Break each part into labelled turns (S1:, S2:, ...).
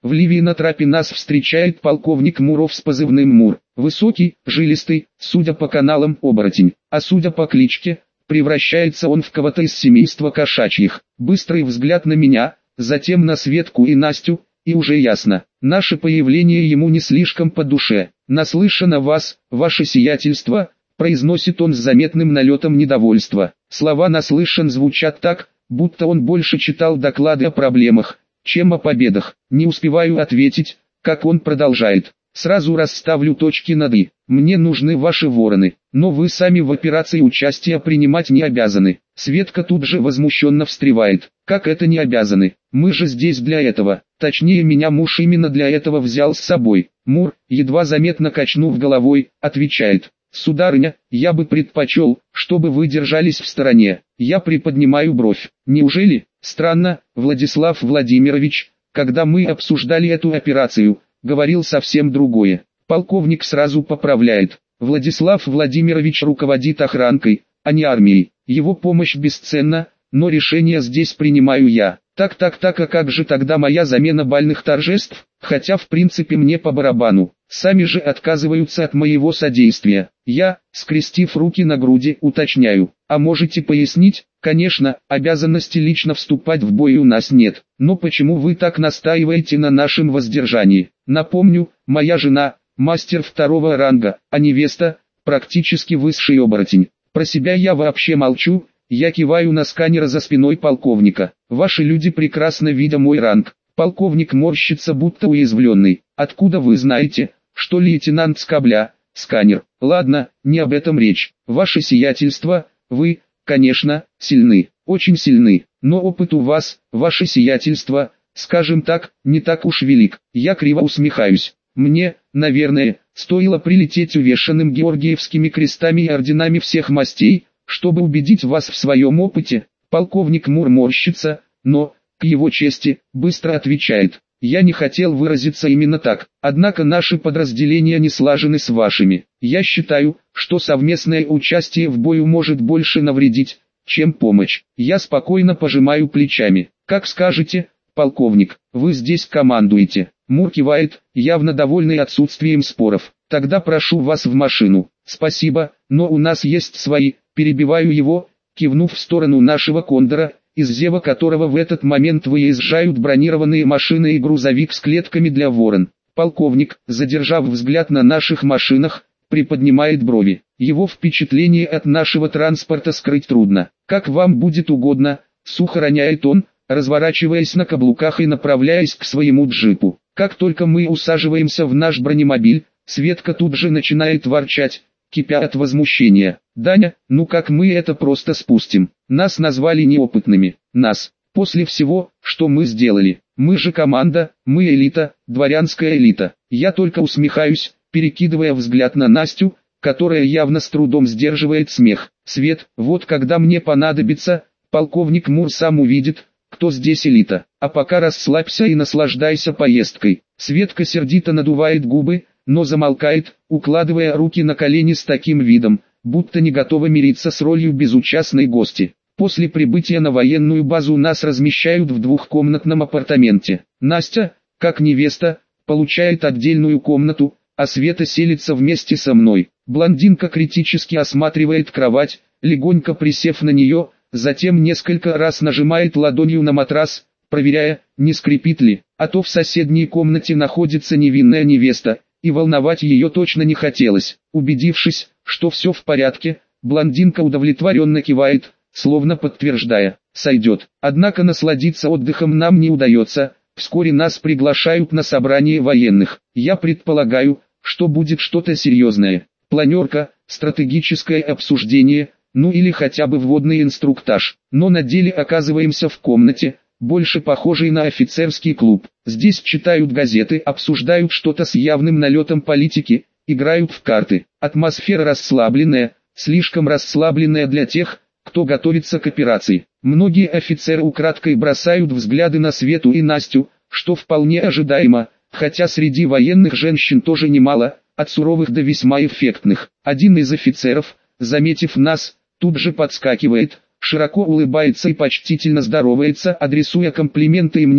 S1: В Ливии на трапе нас встречает полковник Муров с позывным Мур. Высокий, жилистый, судя по каналам оборотень, а судя по кличке, превращается он в кого-то из семейства кошачьих. Быстрый взгляд на меня, затем на Светку и Настю, и уже ясно, наше появление ему не слишком по душе. «Наслышан о вас, ваше сиятельство», — произносит он с заметным налетом недовольства. Слова «наслышан» звучат так, будто он больше читал доклады о проблемах, чем о победах. Не успеваю ответить, как он продолжает. Сразу расставлю точки над «и». Мне нужны ваши вороны, но вы сами в операции участия принимать не обязаны. Светка тут же возмущенно встревает. Как это не обязаны? Мы же здесь для этого. Точнее, меня муж именно для этого взял с собой. Мур, едва заметно качнув головой, отвечает. Сударыня, я бы предпочел, чтобы вы держались в стороне. Я приподнимаю бровь. Неужели? Странно, Владислав Владимирович, когда мы обсуждали эту операцию, говорил совсем другое. Полковник сразу поправляет. Владислав Владимирович руководит охранкой, а не армией. Его помощь бесценна, но решение здесь принимаю я. Так, а как же тогда моя замена бальных торжеств? Хотя в принципе мне по барабану. Сами же отказываются от моего содействия. Я, скрестив руки на груди, уточняю. А можете пояснить? Конечно, обязанности лично вступать в бой у нас нет. Но почему вы так настаиваете на нашем воздержании? Напомню, моя жена, мастер второго ранга, а невеста, практически высший оборотень. Про себя я вообще молчу, я киваю на сканер за спиной полковника. Ваши люди прекрасно видят мой ранг. Полковник морщится, будто уязвленный. Откуда вы знаете, что лейтенант Скобля, сканер? Ладно, не об этом речь. Ваше сиятельство, вы, конечно, сильны, очень сильны, но опыт у вас, ваше сиятельство, скажем так, не так уж велик. Я криво усмехаюсь. Мне, наверное, стоило прилететь увешанным георгиевскими крестами и орденами всех мастей, чтобы убедить вас в своем опыте. Полковник Мур морщится, но, к его чести, быстро отвечает. Я не хотел выразиться именно так, однако наши подразделения не слажены с вашими. Я считаю, что совместное участие в бою может больше навредить, чем помощь. Я спокойно пожимаю плечами. Как скажете, полковник, вы здесь командуете. Мур кивает, явно довольный отсутствием споров. Тогда прошу вас в машину. Спасибо, но у нас есть свои. Перебиваю его, кивнув в сторону нашего кондора, из зева которого в этот момент выезжают бронированные машины и грузовик с клетками для ворон. Полковник, задержав взгляд на наших машинах, приподнимает брови. Его впечатление от нашего транспорта скрыть трудно. Как вам будет угодно, сухо роняет он, разворачиваясь на каблуках и направляясь к своему джипу. Как только мы усаживаемся в наш бронемобиль, Светка тут же начинает ворчать, кипя от возмущения. «Даня, ну как мы это просто спустим? Нас назвали неопытными. Нас. После всего, что мы сделали. Мы же команда, мы элита, дворянская элита». Я только усмехаюсь, перекидывая взгляд на Настю, которая явно с трудом сдерживает смех. «Свет, вот когда мне понадобится, полковник Мур сам увидит, кто здесь элита. А пока расслабься и наслаждайся поездкой». Светка сердито надувает губы, но замолкает, укладывая руки на колени с таким видом, будто не готова мириться с ролью безучастной гости. После прибытия на военную базу нас размещают в двухкомнатном апартаменте. Настя, как невеста, получает отдельную комнату, а Света селится вместе со мной. Блондинка критически осматривает кровать, легонько присев на нее, затем несколько раз нажимает ладонью на матрас, проверяя, не скрипит ли, а то в соседней комнате находится невинная невеста, и волновать ее точно не хотелось. Убедившись, что все в порядке, блондинка удовлетворенно кивает, словно подтверждая, сойдет. Однако насладиться отдыхом нам не удается, вскоре нас приглашают на собрание военных. Я предполагаю, что будет что-то серьезное. Планерка, стратегическое обсуждение, ну или хотя бы вводный инструктаж. Но на деле оказываемся в комнате, больше похожей на офицерский клуб. Здесь читают газеты, обсуждают что-то с явным налетом политики, играют в карты. Атмосфера расслабленная, слишком расслабленная для тех, кто готовится к операции. Многие офицеры украдкой бросают взгляды на Свету и Настю, что вполне ожидаемо, хотя среди военных женщин тоже немало, от суровых до весьма эффектных. Один из офицеров, заметив нас, тут же подскакивает, широко улыбается и почтительно здоровается, адресуя комплименты и мне,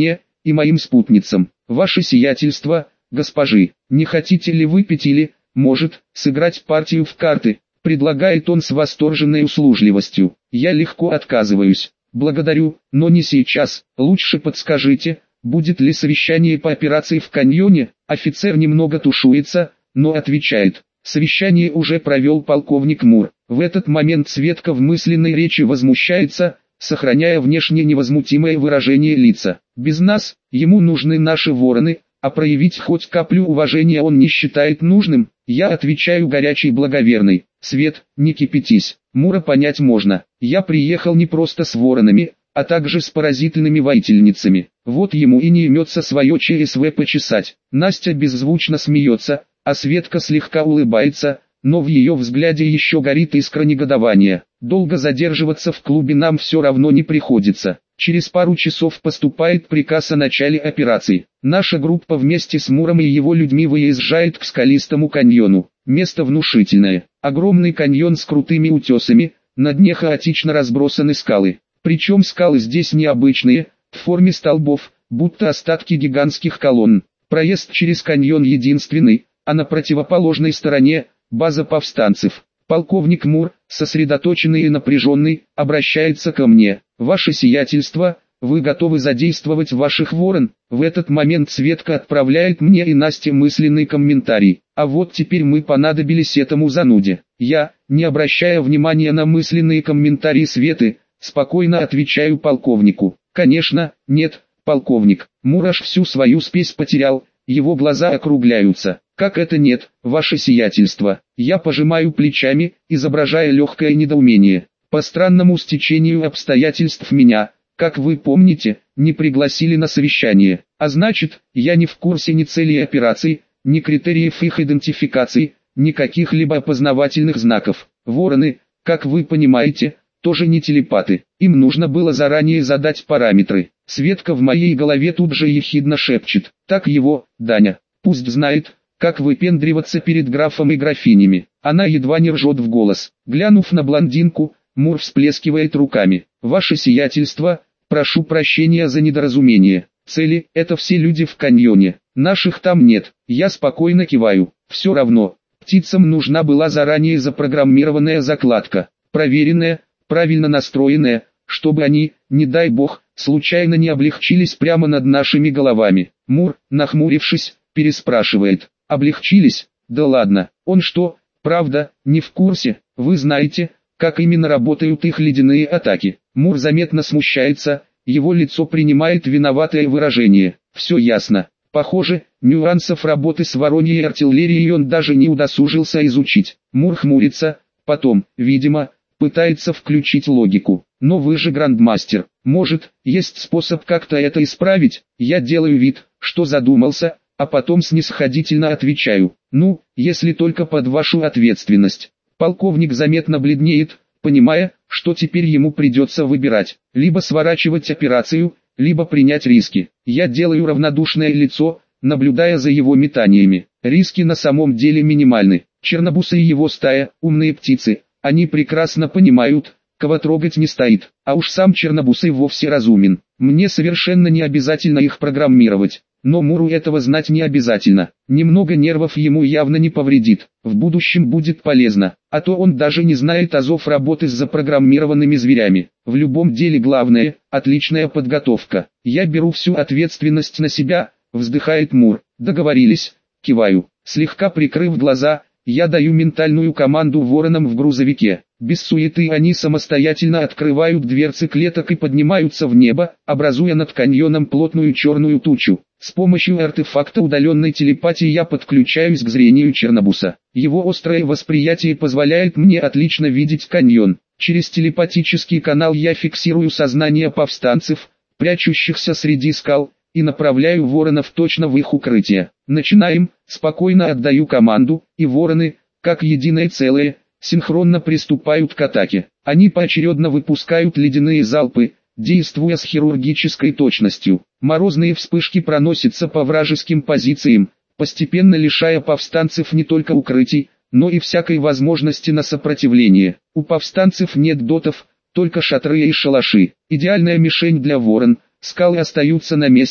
S1: и моим спутницам. Ваше сиятельство, госпожи, не хотите ли выпить или, может, сыграть партию в карты? Предлагает он с восторженной услужливостью. Я легко отказываюсь. Благодарю, но не сейчас. Лучше подскажите, будет ли совещание по операции в каньоне? Офицер немного тушуется, но отвечает. Совещание уже провел полковник Мур. В этот момент Светка в мысленной речи возмущается, сохраняя внешне невозмутимое выражение лица. Без нас, ему нужны наши вороны, а проявить хоть каплю уважения он не считает нужным. Я отвечаю горячей благоверной. Свет, не кипятись, Мура понять можно. Я приехал не просто с воронами, а также с поразительными воительницами. Вот ему и не имется свое ЧСВ почесать. Настя беззвучно смеется, а Светка слегка улыбается, но в ее взгляде еще горит искра негодования. Долго задерживаться в клубе нам все равно не приходится. Через пару часов поступает приказ о начале операции. Наша группа вместе с Муром и его людьми выезжает к скалистому каньону. Место внушительное. Огромный каньон с крутыми утесами, на дне хаотично разбросаны скалы. Причем скалы здесь необычные, в форме столбов, будто остатки гигантских колонн. Проезд через каньон единственный, а на противоположной стороне – база повстанцев. Полковник Мур, сосредоточенный и напряженный, обращается ко мне. Ваше сиятельство, вы готовы задействовать ваших ворон? В этот момент Светка отправляет мне и Насте мысленный комментарий. А вот теперь мы понадобились этому зануде. Я, не обращая внимания на мысленные комментарии Светы, спокойно отвечаю полковнику. Конечно, нет, полковник. Мур аж всю свою спесь потерял, его глаза округляются. Как это нет, ваше сиятельство? Я пожимаю плечами, изображая легкое недоумение. По странному стечению обстоятельств меня, как вы помните, не пригласили на совещание. А значит, я не в курсе ни целей операций, ни критериев их идентификации, ни каких-либо опознавательных знаков. Вороны, как вы понимаете, тоже не телепаты. Им нужно было заранее задать параметры. Светка в моей голове тут же ехидно шепчет. Так его, Даня, пусть знает, как выпендриваться перед графом и графинями. Она едва не ржет в голос. Глянув на блондинку, Мур всплескивает руками. Ваше сиятельство, прошу прощения за недоразумение. Цели – это все люди в каньоне. Наших там нет. Я спокойно киваю. Все равно, птицам нужна была заранее запрограммированная закладка. Проверенная, правильно настроенная, чтобы они, не дай бог, случайно не облегчились прямо над нашими головами. Мур, нахмурившись, переспрашивает. Облегчились? Да ладно, он что, правда, не в курсе? Вы знаете, как именно работают их ледяные атаки? Мур заметно смущается, его лицо принимает виноватое выражение. Все ясно. Похоже, нюансов работы с вороньей артиллерией он даже не удосужился изучить. Мур хмурится, потом, видимо, пытается включить логику. Но вы же грандмастер. Может, есть способ как-то это исправить? Я делаю вид, что задумался, а потом снисходительно отвечаю. Ну, если только под вашу ответственность. Полковник заметно бледнеет, понимая, что теперь ему придется выбирать. Либо сворачивать операцию, либо принять риски. Я делаю равнодушное лицо, наблюдая за его метаниями. Риски на самом деле минимальны. Чернобусы и его стая, умные птицы, они прекрасно понимают, кого трогать не стоит. А уж сам Чернобус и вовсе разумен. Мне совершенно не обязательно их программировать. Но Муру этого знать не обязательно. Немного нервов ему явно не повредит. В будущем будет полезно. А то он даже не знает азов работы с запрограммированными зверями. В любом деле главное – отличная подготовка. Я беру всю ответственность на себя, вздыхает Мур. Договорились, киваю. Слегка прикрыв глаза, я даю ментальную команду воронам в грузовике. Без суеты они самостоятельно открывают дверцы клеток и поднимаются в небо, образуя над каньоном плотную черную тучу. С помощью артефакта удаленной телепатии я подключаюсь к зрению Чернобуса. Его острое восприятие позволяет мне отлично видеть каньон. Через телепатический канал я фиксирую сознание повстанцев, прячущихся среди скал, и направляю воронов точно в их укрытие. Начинаем, спокойно отдаю команду, и вороны, как единое целое, синхронно приступают к атаке. Они поочередно выпускают ледяные залпы, действуя с хирургической точностью. Морозные вспышки проносятся по вражеским позициям, постепенно лишая повстанцев не только укрытий, но и всякой возможности на сопротивление. У повстанцев нет дотов, только шатры и шалаши. Идеальная мишень для ворон, скалы остаются на месте,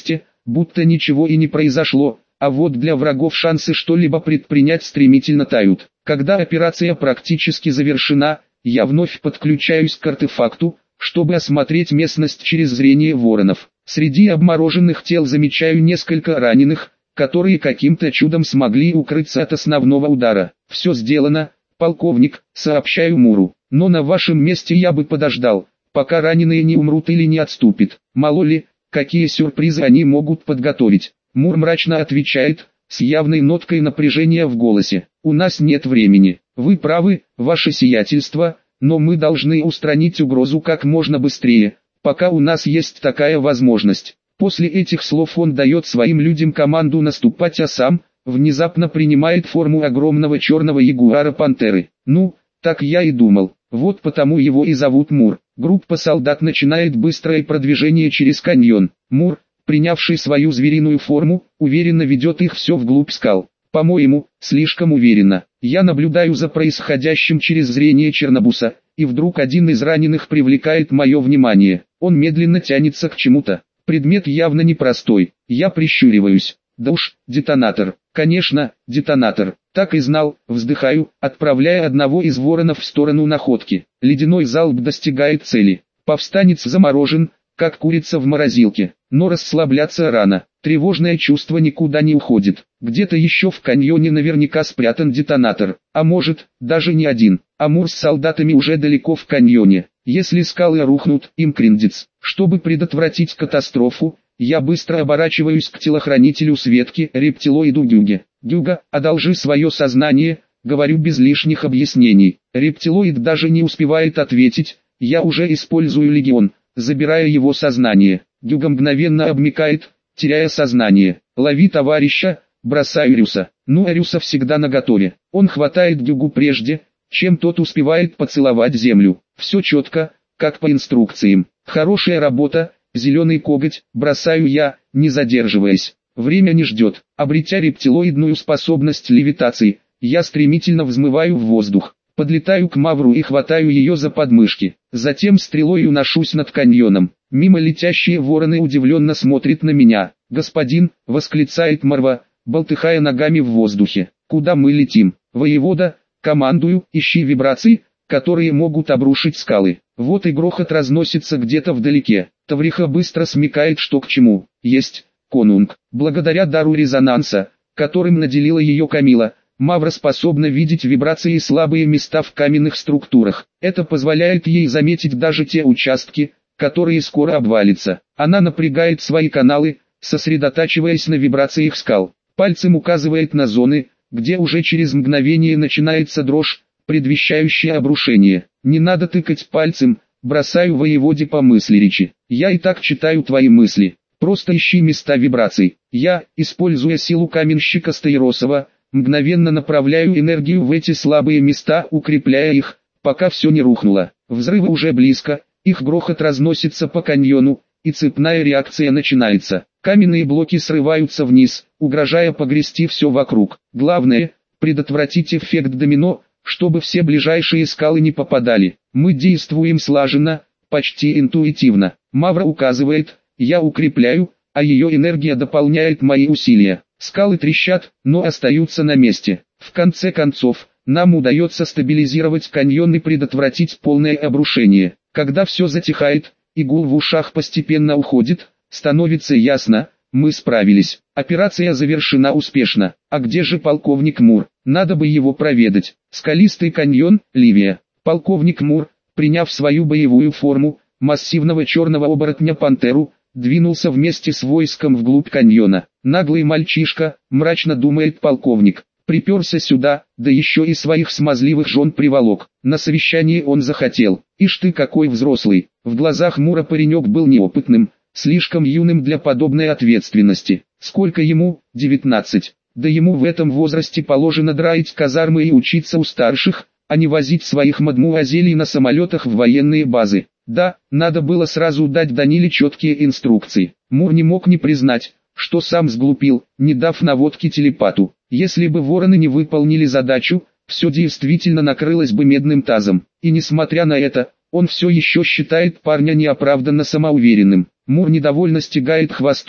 S1: будто ничего и не произошло, а вот для врагов шансы что-либо предпринять стремительно тают. Когда операция практически завершена, я вновь подключаюсь к артефакту, чтобы осмотреть местность через зрение воронов. Среди обмороженных тел замечаю несколько раненых, которые каким-то чудом смогли укрыться от основного удара. «Все сделано, полковник», — сообщаю Муру. «Но на вашем месте я бы подождал, пока раненые не умрут или не отступят. Мало ли, какие сюрпризы они могут подготовить». Мур мрачно отвечает, с явной ноткой напряжения в голосе. «У нас нет времени. Вы правы, ваше сиятельство, но мы должны устранить угрозу как можно быстрее, пока у нас есть такая возможность». После этих слов он дает своим людям команду наступать, а сам внезапно принимает форму огромного черного ягуара-пантеры. Ну, так я и думал. Вот потому его и зовут Мур. Группа солдат начинает быстрое продвижение через каньон. Мур, принявший свою звериную форму, уверенно ведет их все вглубь скал. По-моему, слишком уверенно. Я наблюдаю за происходящим через зрение Чернобуса, и вдруг один из раненых привлекает мое внимание. Он медленно тянется к чему-то. Предмет явно непростой. Я прищуриваюсь. Да уж, детонатор. Конечно, детонатор. Так и знал, вздыхаю, отправляя одного из воронов в сторону находки. Ледяной залп достигает цели. Повстанец заморожен, как курица в морозилке. Но расслабляться рано. Тревожное чувство никуда не уходит. Где-то еще в каньоне наверняка спрятан детонатор. А может, даже не один. Амур с солдатами уже далеко в каньоне. Если скалы рухнут, им крендец. Чтобы предотвратить катастрофу, я быстро оборачиваюсь к телохранителю Светки, рептилоиду Дюге. «Дюга, одолжи свое сознание», говорю без лишних объяснений. Рептилоид даже не успевает ответить, я уже использую легион, забирая его сознание. Дюга мгновенно обмякает, теряя сознание. «Лови товарища», бросаю Рюса. Ну а Рюса всегда наготове. Он хватает Дюгу прежде, чем тот успевает поцеловать землю. Все четко, как по инструкциям. Хорошая работа, зеленый коготь, бросаю я, не задерживаясь. Время не ждет. Обретя рептилоидную способность левитации, я стремительно взмываю в воздух. Подлетаю к Мавру и хватаю ее за подмышки. Затем стрелой уношусь над каньоном. Мимо летящие вороны удивленно смотрят на меня. «Господин», — восклицает Марва, болтыхая ногами в воздухе. «Куда мы летим?» «Воевода», командую, ищи вибрации, которые могут обрушить скалы. Вот и грохот разносится где-то вдалеке. Тавриха быстро смекает, что к чему. Есть, конунг. Благодаря дару резонанса, которым наделила ее Камила, Мавра способна видеть вибрации и слабые места в каменных структурах. Это позволяет ей заметить даже те участки, которые скоро обвалятся. Она напрягает свои каналы, сосредотачиваясь на вибрациях скал. Пальцем указывает на зоны, где уже через мгновение начинается дрожь, предвещающая обрушение. «Не надо тыкать пальцем», бросаю воеводе по мысли речи. «Я и так читаю твои мысли. Просто ищи места вибраций». Я, используя силу каменщика Стаиросова, мгновенно направляю энергию в эти слабые места, укрепляя их, пока все не рухнуло. Взрывы уже близко, их грохот разносится по каньону, и цепная реакция начинается. Каменные блоки срываются вниз, угрожая погрести все вокруг. Главное, предотвратить эффект домино, чтобы все ближайшие скалы не попадали. Мы действуем слаженно, почти интуитивно. Мавра указывает, я укрепляю, а ее энергия дополняет мои усилия. Скалы трещат, но остаются на месте. В конце концов, нам удается стабилизировать каньон и предотвратить полное обрушение. Когда все затихает, и гул в ушах постепенно уходит, становится ясно, мы справились. Операция завершена успешно. А где же полковник Мур? Надо бы его проведать. Скалистый каньон, Ливия. Полковник Мур, приняв свою боевую форму, массивного черного оборотня-пантеру, двинулся вместе с войском вглубь каньона. Наглый мальчишка, мрачно думает полковник, приперся сюда, да еще и своих смазливых жен приволок. На совещании он захотел. Ишь ты какой взрослый. В глазах Мура паренек был неопытным, слишком юным для подобной ответственности. Сколько ему? 19. Да ему в этом возрасте положено драить казармы и учиться у старших, а не возить своих мадмуазелей на самолетах в военные базы. Да, надо было сразу дать Даниле четкие инструкции. Мур не мог не признать, что сам сглупил, не дав наводки телепату. Если бы вороны не выполнили задачу, все действительно накрылось бы медным тазом. И несмотря на это, он все еще считает парня неоправданно самоуверенным. Мур недовольно стягает хвостом,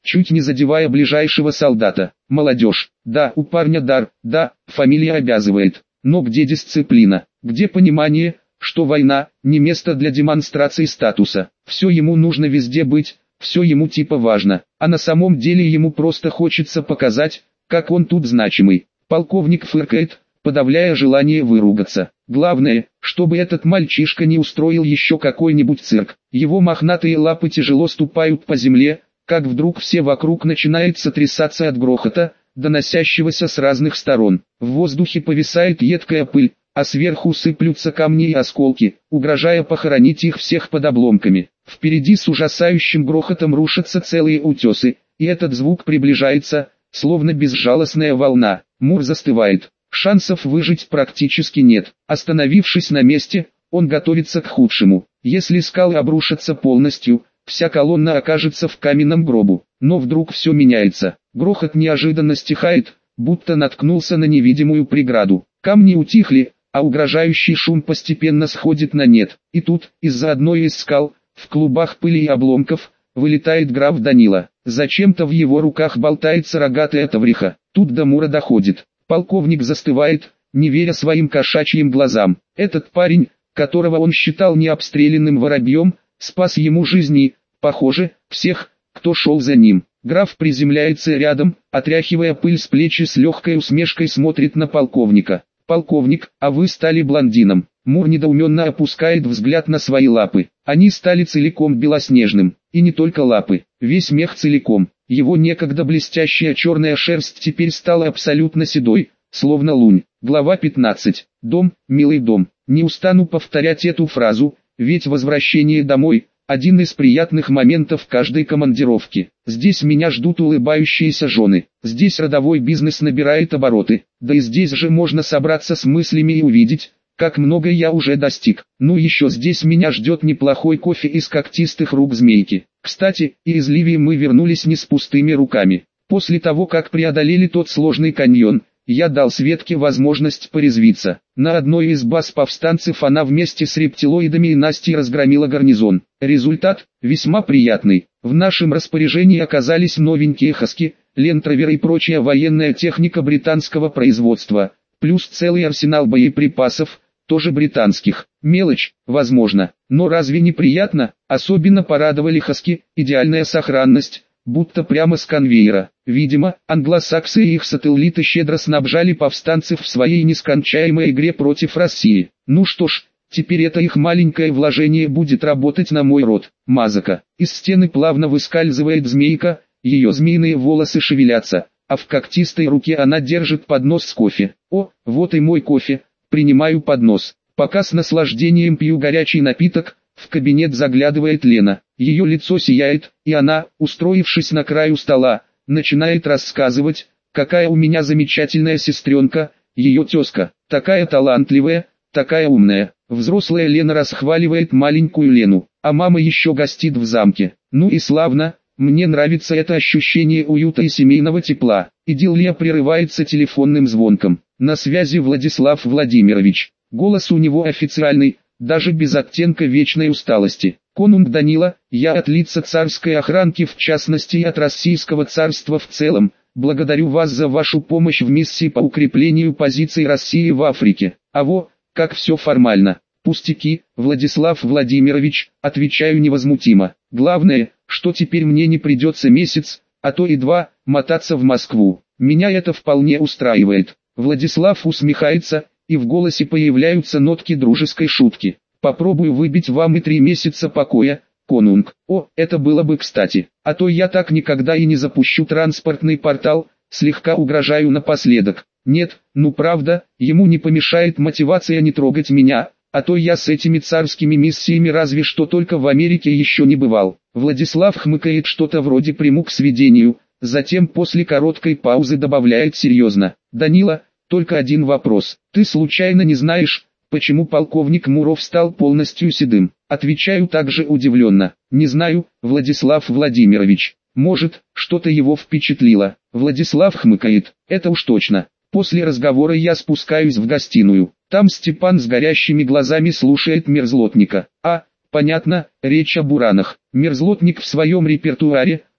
S1: чуть не задевая ближайшего солдата. Молодежь. Да, у парня дар, да, фамилия обязывает. Но где дисциплина? Где понимание, что война не место для демонстрации статуса? Все ему нужно везде быть, все ему типа важно, а на самом деле ему просто хочется показать, как он тут значимый. Полковник фыркает, подавляя желание выругаться. Главное, чтобы этот мальчишка не устроил еще какой-нибудь цирк. Его мохнатые лапы тяжело ступают по земле, как вдруг все вокруг начинает сотрясаться от грохота, доносящегося с разных сторон. В воздухе повисает едкая пыль, а сверху сыплются камни и осколки, угрожая похоронить их всех под обломками. Впереди с ужасающим грохотом рушатся целые утесы, и этот звук приближается, словно безжалостная волна. Мур застывает. Шансов выжить практически нет. Остановившись на месте, он готовится к худшему. Если скалы обрушатся полностью, вся колонна окажется в каменном гробу. Но вдруг все меняется. Грохот неожиданно стихает, будто наткнулся на невидимую преграду. Камни утихли, а угрожающий шум постепенно сходит на нет. И тут, из-за одной из скал, в клубах пыли и обломков, вылетает граф Данила. Зачем-то в его руках болтается рогатая тавриха. Тут до Мура доходит. Полковник застывает, не веря своим кошачьим глазам. Этот парень, которого он считал необстрелянным воробьем, спас ему жизни, похоже, всех, кто шел за ним. Граф приземляется рядом, отряхивая пыль с плеч и с легкой усмешкой смотрит на полковника. «Полковник, а вы стали блондином». Мур недоуменно опускает взгляд на свои лапы. Они стали целиком белоснежным. И не только лапы, весь мех целиком. Его некогда блестящая черная шерсть теперь стала абсолютно седой, словно лунь. Глава 15. Дом, милый дом. Не устану повторять эту фразу, ведь возвращение домой – один из приятных моментов каждой командировки. Здесь меня ждут улыбающиеся жены. Здесь родовой бизнес набирает обороты. Да и здесь же можно собраться с мыслями и увидеть, как много я уже достиг. Ну еще здесь меня ждет неплохой кофе из когтистых рук змейки. Кстати, и из Ливии мы вернулись не с пустыми руками. После того, как преодолели тот сложный каньон, я дал Светке возможность порезвиться. На одной из баз повстанцев она вместе с рептилоидами и Настей разгромила гарнизон. Результат весьма приятный. В нашем распоряжении оказались новенькие хаски, лендроверы и прочая военная техника британского производства, плюс целый арсенал боеприпасов, тоже британских. Мелочь, возможно, но разве не приятно? Особенно порадовали хаски, идеальная сохранность, будто прямо с конвейера. Видимо, англосаксы и их сателлиты щедро снабжали повстанцев в своей нескончаемой игре против России. Ну что ж, теперь это их маленькое вложение будет работать на мой род. Мазака. Из стены плавно выскальзывает змейка, ее змеиные волосы шевелятся, а в когтистой руке она держит поднос с кофе. О, вот и мой кофе. Принимаю поднос. Пока с наслаждением пью горячий напиток, в кабинет заглядывает Лена. Ее лицо сияет, и она, устроившись на краю стола, начинает рассказывать, какая у меня замечательная сестренка, ее тезка, такая талантливая, такая умная. Взрослая Лена расхваливает маленькую Лену, а мама еще гостит в замке. Ну и славно, мне нравится это ощущение уюта и семейного тепла. Идиллия прерывается телефонным звонком. На связи Владислав Владимирович. Голос у него официальный, даже без оттенка вечной усталости. Конунг Данила, я от лица царской охранки в частности и от российского царства в целом, благодарю вас за вашу помощь в миссии по укреплению позиций России в Африке. А во, как все формально. Пустяки, Владислав Владимирович, отвечаю невозмутимо. Главное, что теперь мне не придется месяц, а то и два, мотаться в Москву. Меня это вполне устраивает. Владислав усмехается, и в голосе появляются нотки дружеской шутки. Попробую выбить вам и 3 месяца покоя, конунг. О, это было бы кстати. А то я так никогда и не запущу транспортный портал, слегка угрожаю напоследок. Нет, ну правда, ему не помешает мотивация не трогать меня, а то я с этими царскими миссиями разве что только в Америке еще не бывал. Владислав хмыкает что-то вроде приму к сведению, затем после короткой паузы добавляет серьезно. Данила, только один вопрос. Ты случайно не знаешь, почему полковник Муров стал полностью седым? Отвечаю также удивленно. Не знаю, Владислав Владимирович. Может, что-то его впечатлило. Владислав хмыкает. Это уж точно. После разговора я спускаюсь в гостиную. Там Степан с горящими глазами слушает Мерзлотника. А, понятно, речь о буранах. Мерзлотник в своем репертуаре,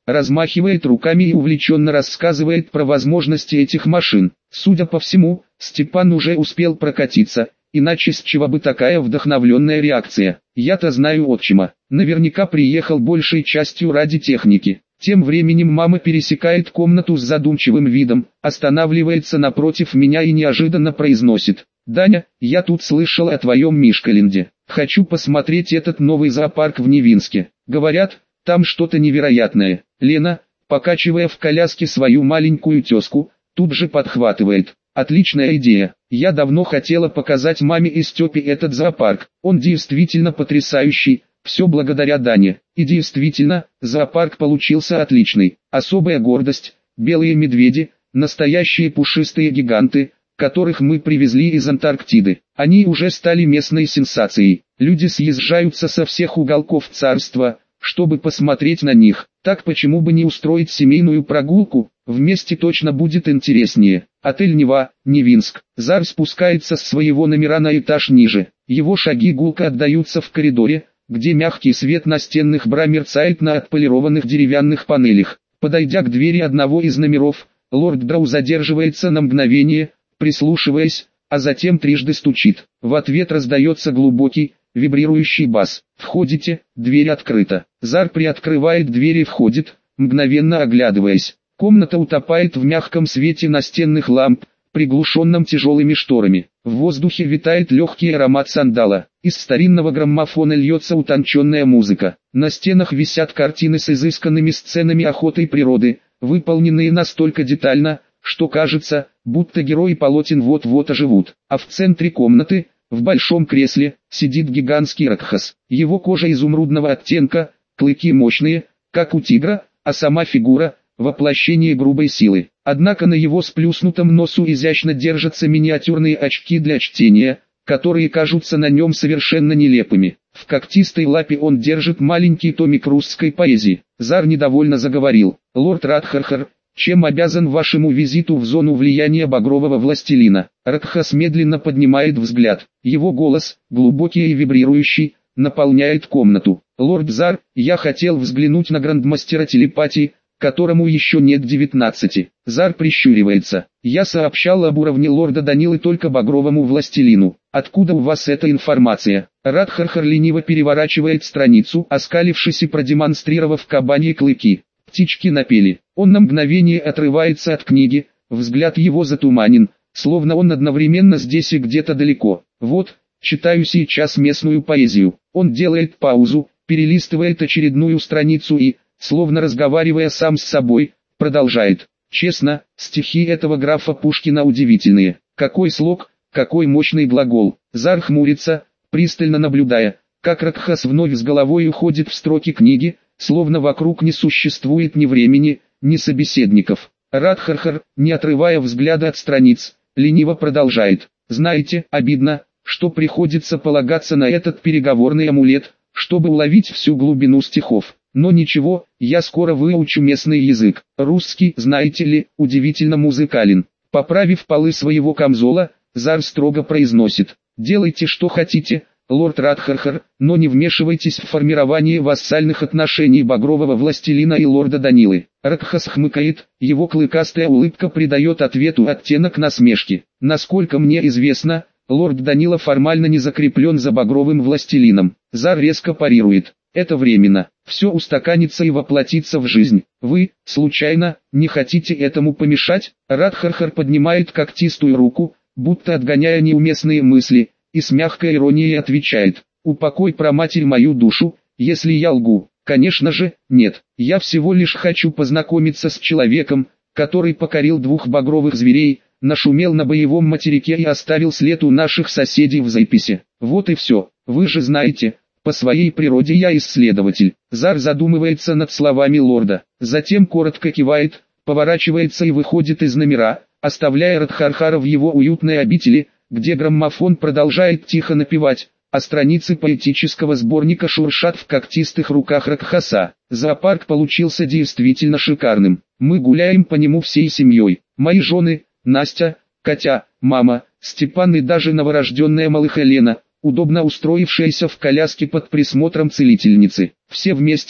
S1: размахивает руками и увлеченно рассказывает про возможности этих машин. Судя по всему, Степан уже успел прокатиться, иначе с чего бы такая вдохновленная реакция. Я-то знаю отчима, наверняка приехал большей частью ради техники. Тем временем мама пересекает комнату с задумчивым видом, останавливается напротив меня и неожиданно произносит: «Даня, я тут слышал о твоем Мишкаленде. Хочу посмотреть этот новый зоопарк в Невинске. Говорят, там что-то невероятное». Лена, покачивая в коляске свою маленькую тезку, тут же подхватывает: «Отличная идея. Я давно хотела показать маме и Степе этот зоопарк. Он действительно потрясающий. Все благодаря Дане». И действительно, зоопарк получился отличный. Особая гордость – белые медведи, настоящие пушистые гиганты, которых мы привезли из Антарктиды. Они уже стали местной сенсацией. Люди съезжаются со всех уголков царства, чтобы посмотреть на них. Так почему бы не устроить семейную прогулку? Вместе точно будет интереснее. Отель Нева, Невинск. Зар спускается с своего номера на этаж ниже. Его шаги гулко отдаются в коридоре, где мягкий свет настенных бра мерцает на отполированных деревянных панелях. Подойдя к двери одного из номеров, лорд Драу задерживается на мгновение, прислушиваясь, а затем трижды стучит. В ответ раздается глубокий, вибрирующий бас. «Входите, дверь открыта». Зар приоткрывает дверь и входит, мгновенно оглядываясь. Комната утопает в мягком свете настенных ламп, приглушенном тяжелыми шторами. В воздухе витает легкий аромат сандала. Из старинного граммофона льется утонченная музыка. На стенах висят картины с изысканными сценами охоты и природы, выполненные настолько детально, что кажется, будто герои полотен вот-вот оживут. А в центре комнаты, в большом кресле, сидит гигантский ракхас. Его кожа изумрудного оттенка, клыки мощные, как у тигра, а сама фигура – воплощение грубой силы. Однако на его сплюснутом носу изящно держатся миниатюрные очки для чтения, которые кажутся на нем совершенно нелепыми. В когтистой лапе он держит маленький томик русской поэзии. Зар недовольно заговорил: «Лорд Радхархар, чем обязан вашему визиту в зону влияния багрового властелина?» Радхас медленно поднимает взгляд. Его голос, глубокий и вибрирующий, наполняет комнату. «Лорд Зар, я хотел взглянуть на грандмастера телепатии, которому еще нет 19. Зар прищуривается. «Я сообщал об уровне лорда Данилы только багровому властелину. Откуда у вас эта информация?» Радхархар лениво переворачивает страницу, оскалившись и продемонстрировав кабаньи клыки. Птички напели. Он на мгновение отрывается от книги, взгляд его затуманен, словно он одновременно здесь и где-то далеко. «Вот, читаю сейчас местную поэзию». Он делает паузу, перелистывает очередную страницу и, словно разговаривая сам с собой, продолжает: «Честно, стихи этого графа Пушкина удивительные. Какой слог, какой мощный глагол». Зар хмурится, пристально наблюдая, как Ракхас вновь с головой уходит в строки книги, словно вокруг не существует ни времени, ни собеседников. Радхархар, не отрывая взгляда от страниц, лениво продолжает: «Знаете, обидно, что приходится полагаться на этот переговорный амулет, чтобы уловить всю глубину стихов. Но ничего, я скоро выучу местный язык. Русский, знаете ли, удивительно музыкален». Поправив полы своего камзола, Зар строго произносит: «Делайте что хотите, лорд Радхархар, но не вмешивайтесь в формирование вассальных отношений багрового властелина и лорда Данилы». Ракхас хмыкает, его клыкастая улыбка придает ответу оттенок насмешки. «Насколько мне известно, лорд Данила формально не закреплен за багровым властелином». Зар резко парирует: «Это временно. Все устаканится и воплотится в жизнь. Вы, случайно, не хотите этому помешать?» Радхархар поднимает когтистую руку, будто отгоняя неуместные мысли, и с мягкой иронией отвечает: «Упокой проматерь мою душу, если я лгу. Конечно же, нет. Я всего лишь хочу познакомиться с человеком, который покорил двух багровых зверей, нашумел на боевом материке и оставил след у наших соседей в Записи. Вот и все. Вы же знаете, по своей природе я исследователь». Зар задумывается над словами лорда, затем коротко кивает, поворачивается и выходит из номера, оставляя Радхархара в его уютной обители, где граммофон продолжает тихо напевать, а страницы поэтического сборника шуршат в когтистых руках Ракхаса. Зоопарк получился действительно шикарным. Мы гуляем по нему всей семьей. Мои жены, Настя, Катя, мама, Степан и даже новорожденная малыха Лена, удобно устроившаяся в коляске под присмотром целительницы. Все вместе,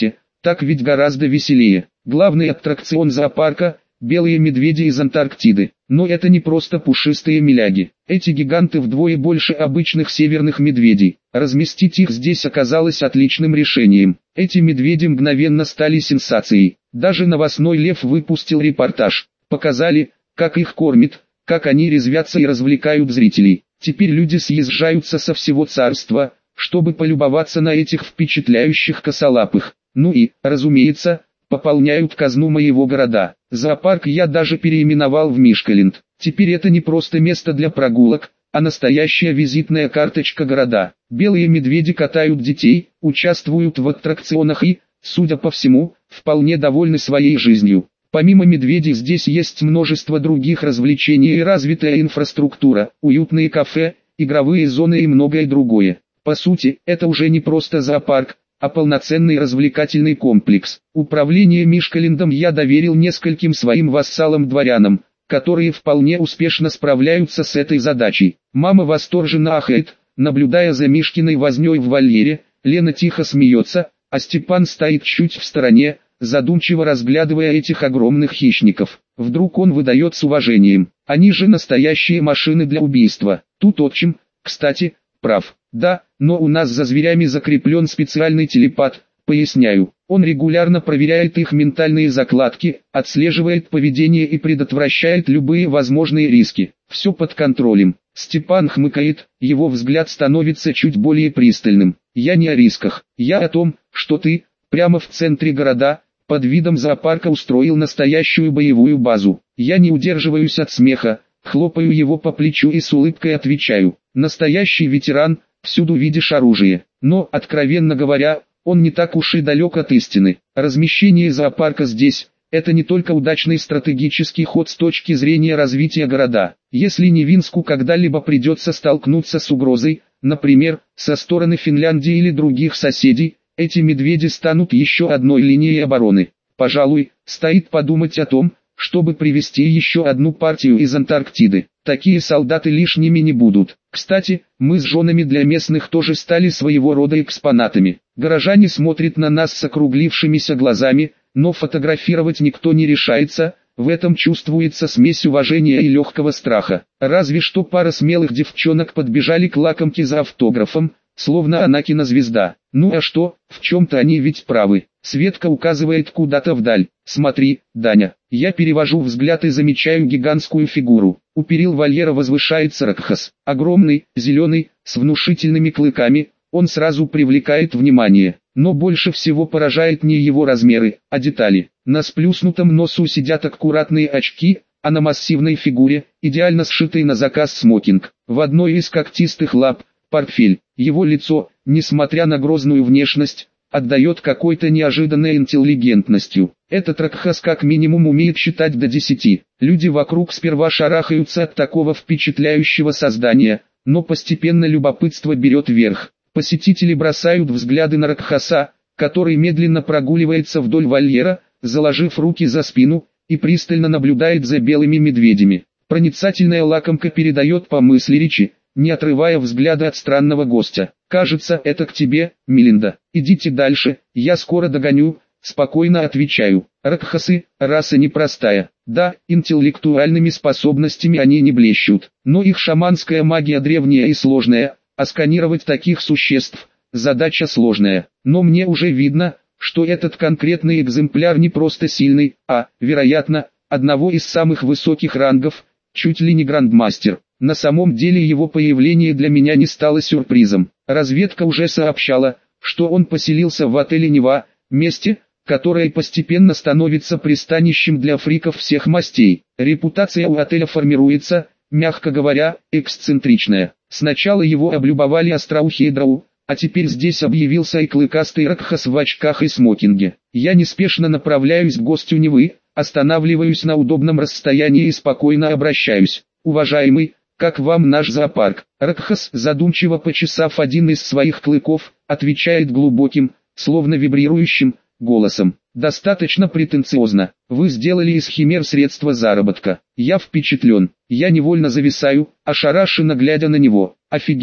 S1: Так ведь гораздо веселее. Главный аттракцион зоопарка – белые медведи из Антарктиды. Но это не просто пушистые миляги. Эти гиганты вдвое больше обычных северных медведей. Разместить их здесь оказалось отличным решением. Эти медведи мгновенно стали сенсацией. Даже новостной Лев выпустил репортаж. Показали, как их кормят, как они резвятся и развлекают зрителей. Теперь люди съезжаются со всего царства, чтобы полюбоваться на этих впечатляющих косолапых. Ну и, разумеется, пополняют казну моего города. Зоопарк я даже переименовал в Мишкаленд. Теперь это не просто место для прогулок, а настоящая визитная карточка города. Белые медведи катают детей, участвуют в аттракционах и, судя по всему, вполне довольны своей жизнью. Помимо медведей здесь есть множество других развлечений и развитая инфраструктура, уютные кафе, игровые зоны и многое другое. По сути, это уже не просто зоопарк, а полноценный развлекательный комплекс. Управление Мишкалендом я доверил нескольким своим вассалам-дворянам, которые вполне успешно справляются с этой задачей. Мама восторженно ахает, наблюдая за Мишкиной вознёй в вольере, Лена тихо смеется, а Степан стоит чуть в стороне, задумчиво разглядывая этих огромных хищников. Вдруг он выдает с уважением: они же настоящие машины для убийства. Тут отчим, кстати, прав. Да, но у нас за зверями закреплен специальный телепат, поясняю. Он регулярно проверяет их ментальные закладки, отслеживает поведение и предотвращает любые возможные риски. Все под контролем. Степан хмыкает, его взгляд становится чуть более пристальным. Я не о рисках, я о том, что ты, прямо в центре города, под видом зоопарка устроил настоящую боевую базу. Я не удерживаюсь от смеха, хлопаю его по плечу и с улыбкой отвечаю: настоящий ветеран, всюду видишь оружие. Но, откровенно говоря, он не так уж и далек от истины. Размещение зоопарка здесь – это не только удачный стратегический ход с точки зрения развития города. Если Невинску когда-либо придется столкнуться с угрозой, например, со стороны Финляндии или других соседей, эти медведи станут еще одной линией обороны. Пожалуй, стоит подумать о том, чтобы привезти еще одну партию из Антарктиды. Такие солдаты лишними не будут. Кстати, мы с женами для местных тоже стали своего рода экспонатами. Горожане смотрят на нас с округлившимися глазами, но фотографировать никто не решается, в этом чувствуется смесь уважения и легкого страха. Разве что пара смелых девчонок подбежали к лакомке за автографом, словно она кинозвезда. Ну а что, в чем-то они ведь правы. Светка указывает куда-то вдаль. Смотри, Даня. Я перевожу взгляд и замечаю гигантскую фигуру. У перил вольера возвышается Ракхас. Огромный, зеленый, с внушительными клыками. Он сразу привлекает внимание. Но больше всего поражает не его размеры, а детали. На сплюснутом носу сидят аккуратные очки, а на массивной фигуре, идеально сшитый на заказ смокинг. В одной из когтистых лап – портфель. Его лицо, несмотря на грозную внешность, отдает какой-то неожиданной интеллигентностью. Этот Ракхас как минимум умеет считать до 10. Люди вокруг сперва шарахаются от такого впечатляющего создания, но постепенно любопытство берет верх. Посетители бросают взгляды на Ракхаса, который медленно прогуливается вдоль вольера, заложив руки за спину, и пристально наблюдает за белыми медведями. Проницательная лакомка передает по мысли речи, не отрывая взгляда от странного гостя. «Кажется, это к тебе, Мелинда. Идите дальше, я скоро догоню», — спокойно отвечаю. Ракхасы — раса непростая. Да, интеллектуальными способностями они не блещут, но их шаманская магия древняя и сложная, а сканировать таких существ — задача сложная. Но мне уже видно, что этот конкретный экземпляр не просто сильный, а, вероятно, одного из самых высоких рангов, чуть ли не грандмастер. На самом деле его появление для меня не стало сюрпризом. Разведка уже сообщала, что он поселился в отеле «Нева», месте, которое постепенно становится пристанищем для фриков всех мастей. Репутация у отеля формируется, мягко говоря, эксцентричная. Сначала его облюбовали остроухие драу, а теперь здесь объявился и клыкастый Ракхас в очках и смокинге. Я неспешно направляюсь к гостю Невы, останавливаюсь на удобном расстоянии и спокойно обращаюсь. «Уважаемый, как вам наш зоопарк?» Ракхас, задумчиво почесав один из своих клыков, отвечает глубоким, словно вибрирующим, голосом. «Достаточно претенциозно. Вы сделали из химер средства заработка. Я впечатлен. Я невольно зависаю, ошарашенно глядя на него. Офигеть,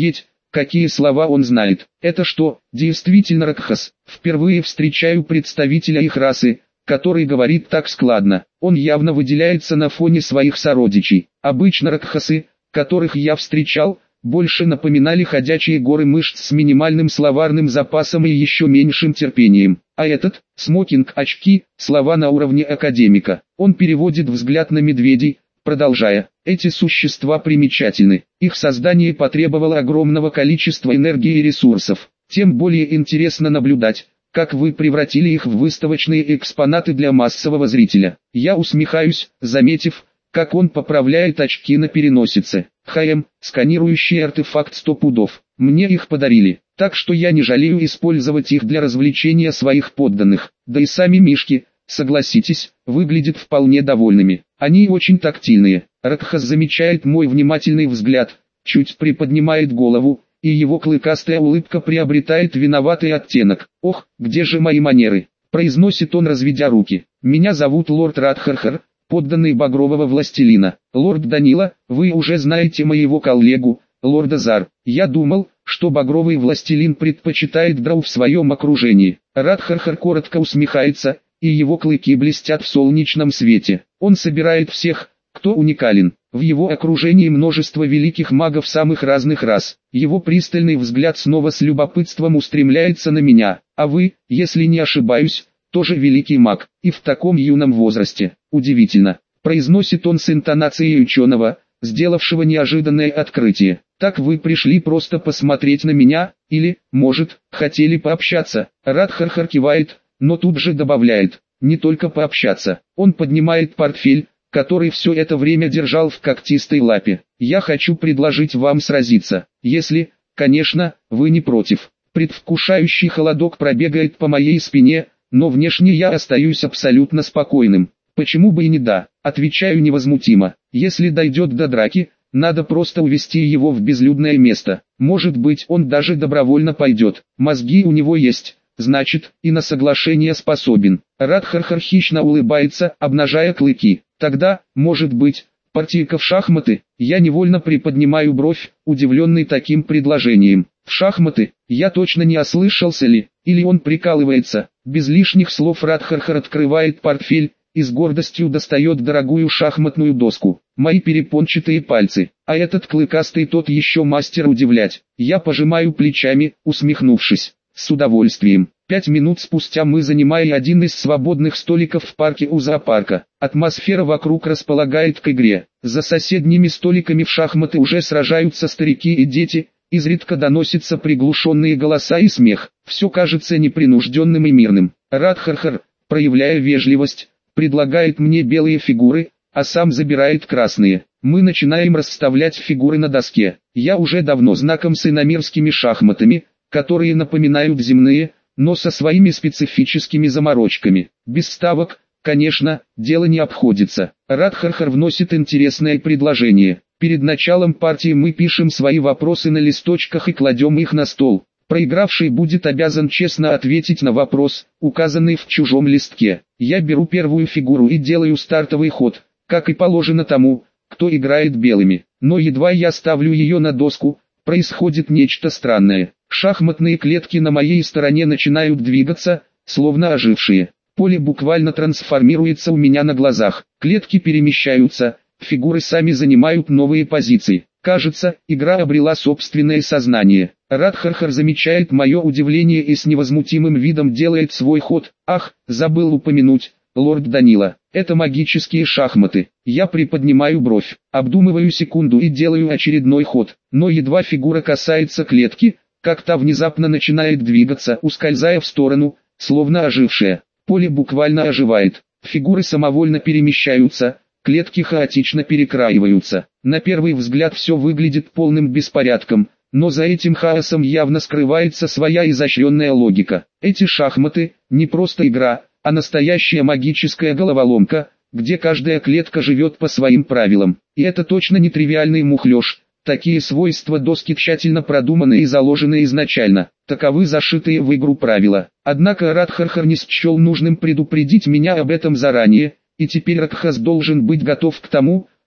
S1: какие слова он знает. Это что, действительно Ракхас? Впервые встречаю представителя их расы, который говорит так складно. Он явно выделяется на фоне своих сородичей. Обычно Ракхасы, которых я встречал, больше напоминали ходячие горы мышц с минимальным словарным запасом и еще меньшим терпением. А этот, смокинг, очки, слова на уровне академика. Он переводит взгляд на медведей, продолжая: эти существа примечательны. Их создание потребовало огромного количества энергии и ресурсов. Тем более интересно наблюдать, как вы превратили их в выставочные экспонаты для массового зрителя. Я усмехаюсь, заметив, как он поправляет очки на переносице. Сканирующий артефакт 100 пудов. Мне их подарили, так что я не жалею использовать их для развлечения своих подданных. Да и сами мишки, согласитесь, выглядят вполне довольными. Они очень тактильные. Ракхас замечает мой внимательный взгляд, чуть приподнимает голову, и его клыкастая улыбка приобретает виноватый оттенок. «Ох, где же мои манеры?» – произносит он, разведя руки. «Меня зовут лорд Радхархар, подданный Багрового Властелина. Лорд Данила, вы уже знаете моего коллегу, лорда Зар. Я думал, что Багровый Властелин предпочитает дров в своем окружении». Радхархар коротко усмехается, и его клыки блестят в солнечном свете. Он собирает всех, кто уникален. В его окружении множество великих магов самых разных рас. Его пристальный взгляд снова с любопытством устремляется на меня. А вы, если не ошибаюсь, тоже великий маг, и в таком юном возрасте. Удивительно, произносит он с интонацией ученого, сделавшего неожиданное открытие. Так вы пришли просто посмотреть на меня, или, может, хотели пообщаться? Радхархар кивает, но тут же добавляет: не только пообщаться. Он поднимает портфель, который все это время держал в когтистой лапе. Я хочу предложить вам сразиться, если, конечно, вы не против. Предвкушающий холодок пробегает по моей спине, но внешне я остаюсь абсолютно спокойным. Почему бы и не да, отвечаю невозмутимо. Если дойдет до драки, надо просто увести его в безлюдное место. Может быть, он даже добровольно пойдет. Мозги у него есть, значит, и на соглашение способен. Радхархар хищно улыбается, обнажая клыки. Тогда, может быть, партийка в шахматы? Я невольно приподнимаю бровь, удивленный таким предложением. В шахматы? Я точно не ослышался ли? Или он прикалывается? Без лишних слов Радхархар открывает портфель и с гордостью достает дорогую шахматную доску. Мои перепончатые пальцы, а этот клыкастый тот еще мастер удивлять. Я пожимаю плечами, усмехнувшись. С удовольствием. 5 минут спустя мы занимаем один из свободных столиков в парке у зоопарка. Атмосфера вокруг располагает к игре. За соседними столиками в шахматы уже сражаются старики и дети. Изредка доносятся приглушенные голоса и смех. Все кажется непринужденным и мирным. Радхархар, проявляя вежливость, предлагает мне белые фигуры, а сам забирает красные. Мы начинаем расставлять фигуры на доске. Я уже давно знаком с иномирскими шахматами, которые напоминают земные, но со своими специфическими заморочками. Без ставок, конечно, дело не обходится. Радхархар вносит интересное предложение. Перед началом партии мы пишем свои вопросы на листочках и кладем их на стол. Проигравший будет обязан честно ответить на вопрос, указанный в чужом листке. Я беру первую фигуру и делаю стартовый ход, как и положено тому, кто играет белыми. Но едва я ставлю ее на доску, происходит нечто странное. Шахматные клетки на моей стороне начинают двигаться, словно ожившие. Поле буквально трансформируется у меня на глазах. Клетки перемещаются, фигуры сами занимают новые позиции. Кажется, игра обрела собственное сознание. Радхархар замечает мое удивление и с невозмутимым видом делает свой ход. Ах, забыл упомянуть, лорд Данила, это магические шахматы. Я приподнимаю бровь, обдумываю секунду и делаю очередной ход. Но едва фигура касается клетки, как та внезапно начинает двигаться, ускользая в сторону, словно ожившая. Поле буквально оживает. Фигуры самовольно перемещаются, клетки хаотично перекраиваются. На первый взгляд все выглядит полным беспорядком, но за этим хаосом явно скрывается своя изощренная логика. Эти шахматы – не просто игра, а настоящая магическая головоломка, где каждая клетка живет по своим правилам. И это точно не тривиальный мухлёж. Такие свойства доски тщательно продуманы и заложены изначально, таковы зашитые в игру правила. Однако Радхархар не счел нужным предупредить меня об этом заранее, и теперь Ракхас должен быть готов к тому,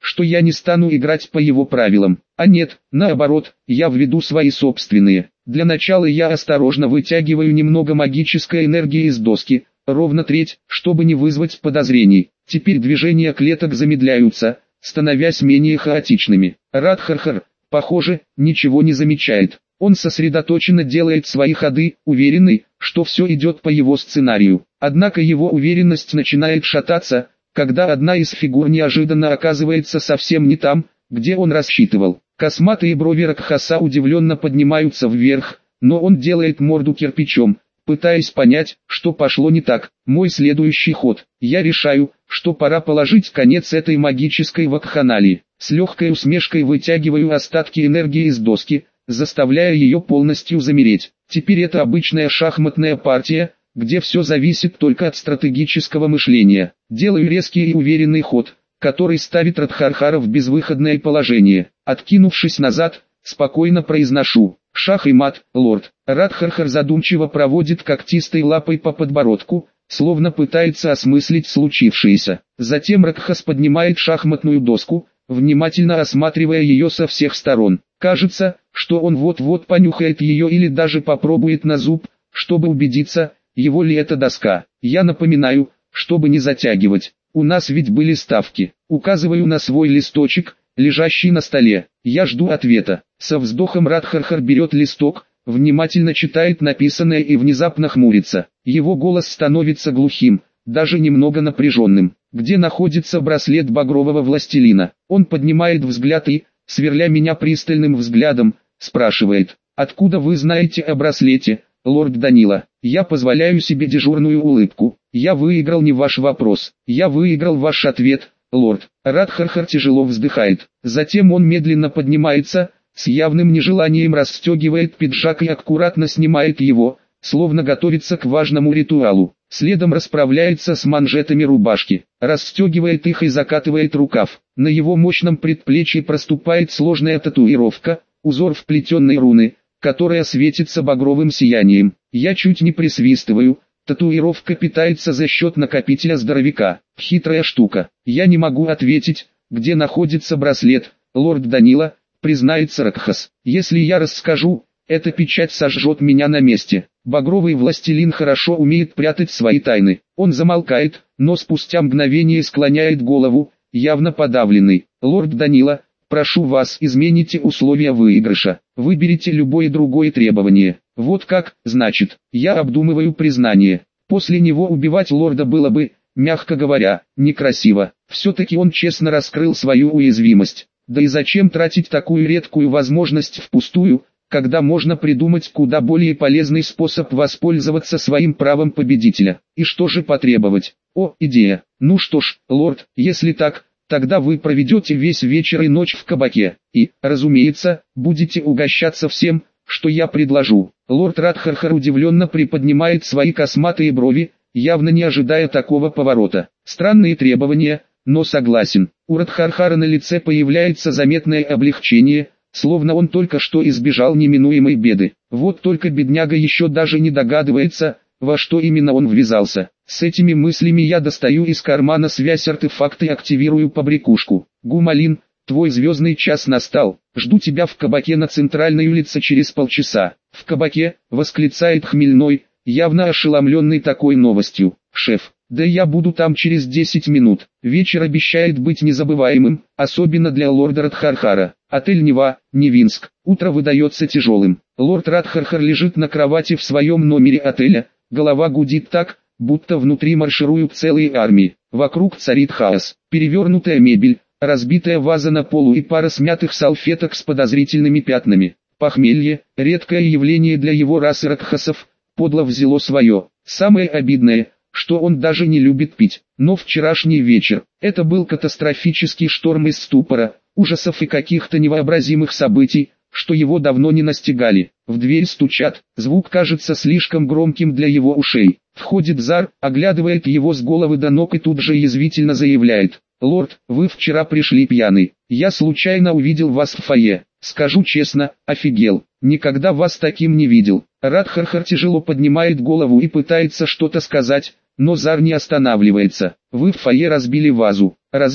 S1: что я не стану играть по его правилам. А нет, наоборот, я введу свои собственные. Для начала я осторожно вытягиваю немного магической энергии из доски, ровно треть, чтобы не вызвать подозрений. Теперь движения клеток замедляются, становясь менее хаотичными. Радхархар, похоже, ничего не замечает. Он сосредоточенно делает свои ходы, уверенный, что все идет по его сценарию. Однако его уверенность начинает шататься, когда одна из фигур неожиданно оказывается совсем не там, где он рассчитывал. Косматые брови Ракхаса удивленно поднимаются вверх, но он делает морду кирпичом, пытаясь понять, что пошло не так. Мой следующий ход. Я решаю, что пора положить конец этой магической вакханалии. С легкой усмешкой вытягиваю остатки энергии из доски, заставляя ее полностью замереть. Теперь это обычная шахматная партия, где все зависит только от стратегического мышления. Делаю резкий и уверенный ход, который ставит Радхархара в безвыходное положение. Откинувшись назад, спокойно произношу: «Шах и мат, лорд». Радхархар задумчиво проводит когтистой лапой по подбородку, словно пытается осмыслить случившееся. Затем Ракхас поднимает шахматную доску, внимательно осматривая ее со всех сторон. Кажется, что он вот-вот понюхает ее или даже попробует на зуб, чтобы убедиться, его ли это доска. Я напоминаю, чтобы не затягивать. У нас ведь были ставки. Указываю на свой листочек, лежащий на столе. Я жду ответа. Со вздохом Радхархар берет листок, внимательно читает написанное и внезапно хмурится. Его голос становится глухим, даже немного напряженным. Где находится браслет багрового властелина? Он поднимает взгляд и, сверля меня пристальным взглядом, спрашивает: «Откуда вы знаете о браслете, лорд Данила?» Я позволяю себе дежурную улыбку. Я выиграл не ваш вопрос, я выиграл ваш ответ, лорд. Радхархар тяжело вздыхает. Затем он медленно поднимается, с явным нежеланием расстегивает пиджак и аккуратно снимает его, словно готовится к важному ритуалу. Следом расправляется с манжетами рубашки, расстегивает их и закатывает рукав. На его мощном предплечье проступает сложная татуировка, узор вплетенной руны, которая светится багровым сиянием. Я чуть не присвистываю. Татуировка питается за счет накопителя здоровяка. Хитрая штука. Я не могу ответить, где находится браслет, лорд Данила, признается Ракхас. Если я расскажу, эта печать сожжет меня на месте. Багровый властелин хорошо умеет прятать свои тайны. Он замолкает, но спустя мгновение склоняет голову, явно подавленный. Лорд Данила, прошу вас, измените условия выигрыша. Выберите любое другое требование. Вот как, значит, я обдумываю признание. После него убивать лорда было бы, мягко говоря, некрасиво. Все-таки он честно раскрыл свою уязвимость. Да и зачем тратить такую редкую возможность впустую, когда можно придумать куда более полезный способ воспользоваться своим правом победителя. И что же потребовать? О, идея. Ну что ж, лорд, если так, тогда вы проведете весь вечер и ночь в кабаке. И, разумеется, будете угощаться всем, что я предложу. Лорд Радхархар удивленно приподнимает свои косматые брови, явно не ожидая такого поворота. Странные требования, но согласен. У Радхархара на лице появляется заметное облегчение, словно он только что избежал неминуемой беды. Вот только бедняга еще даже не догадывается, во что именно он ввязался. С этими мыслями я достаю из кармана связь-артефакт и активирую побрякушку. Гумалин, твой звездный час настал. Жду тебя в кабаке на центральной улице через полчаса. В кабаке, восклицает Хмельной, явно ошеломленный такой новостью. Шеф, да я буду там через 10 минут. Вечер обещает быть незабываемым, особенно для лорда Радхархара. Отель Нева, Невинск. Утро выдается тяжелым. Лорд Радхархар лежит на кровати в своем номере отеля. Голова гудит так, будто внутри маршируют целые армии. Вокруг царит хаос. Перевернутая мебель, разбитая ваза на полу и пара смятых салфеток с подозрительными пятнами. Похмелье, редкое явление для его расы Ракхасов, подло взяло свое. Самое обидное, что он даже не любит пить. Но вчерашний вечер, это был катастрофический шторм из ступора, ужасов и каких-то невообразимых событий, что его давно не настигали. В дверь стучат, звук кажется слишком громким для его ушей. Входит Зар, оглядывает его с головы до ног и тут же язвительно заявляет: «Лорд, вы вчера пришли пьяный. Я случайно увидел вас в фойе. Скажу честно, офигел. Никогда вас таким не видел». Радхархар тяжело поднимает голову и пытается что-то сказать, но Зар не останавливается. «Вы в фойе разбили вазу». «Разбил?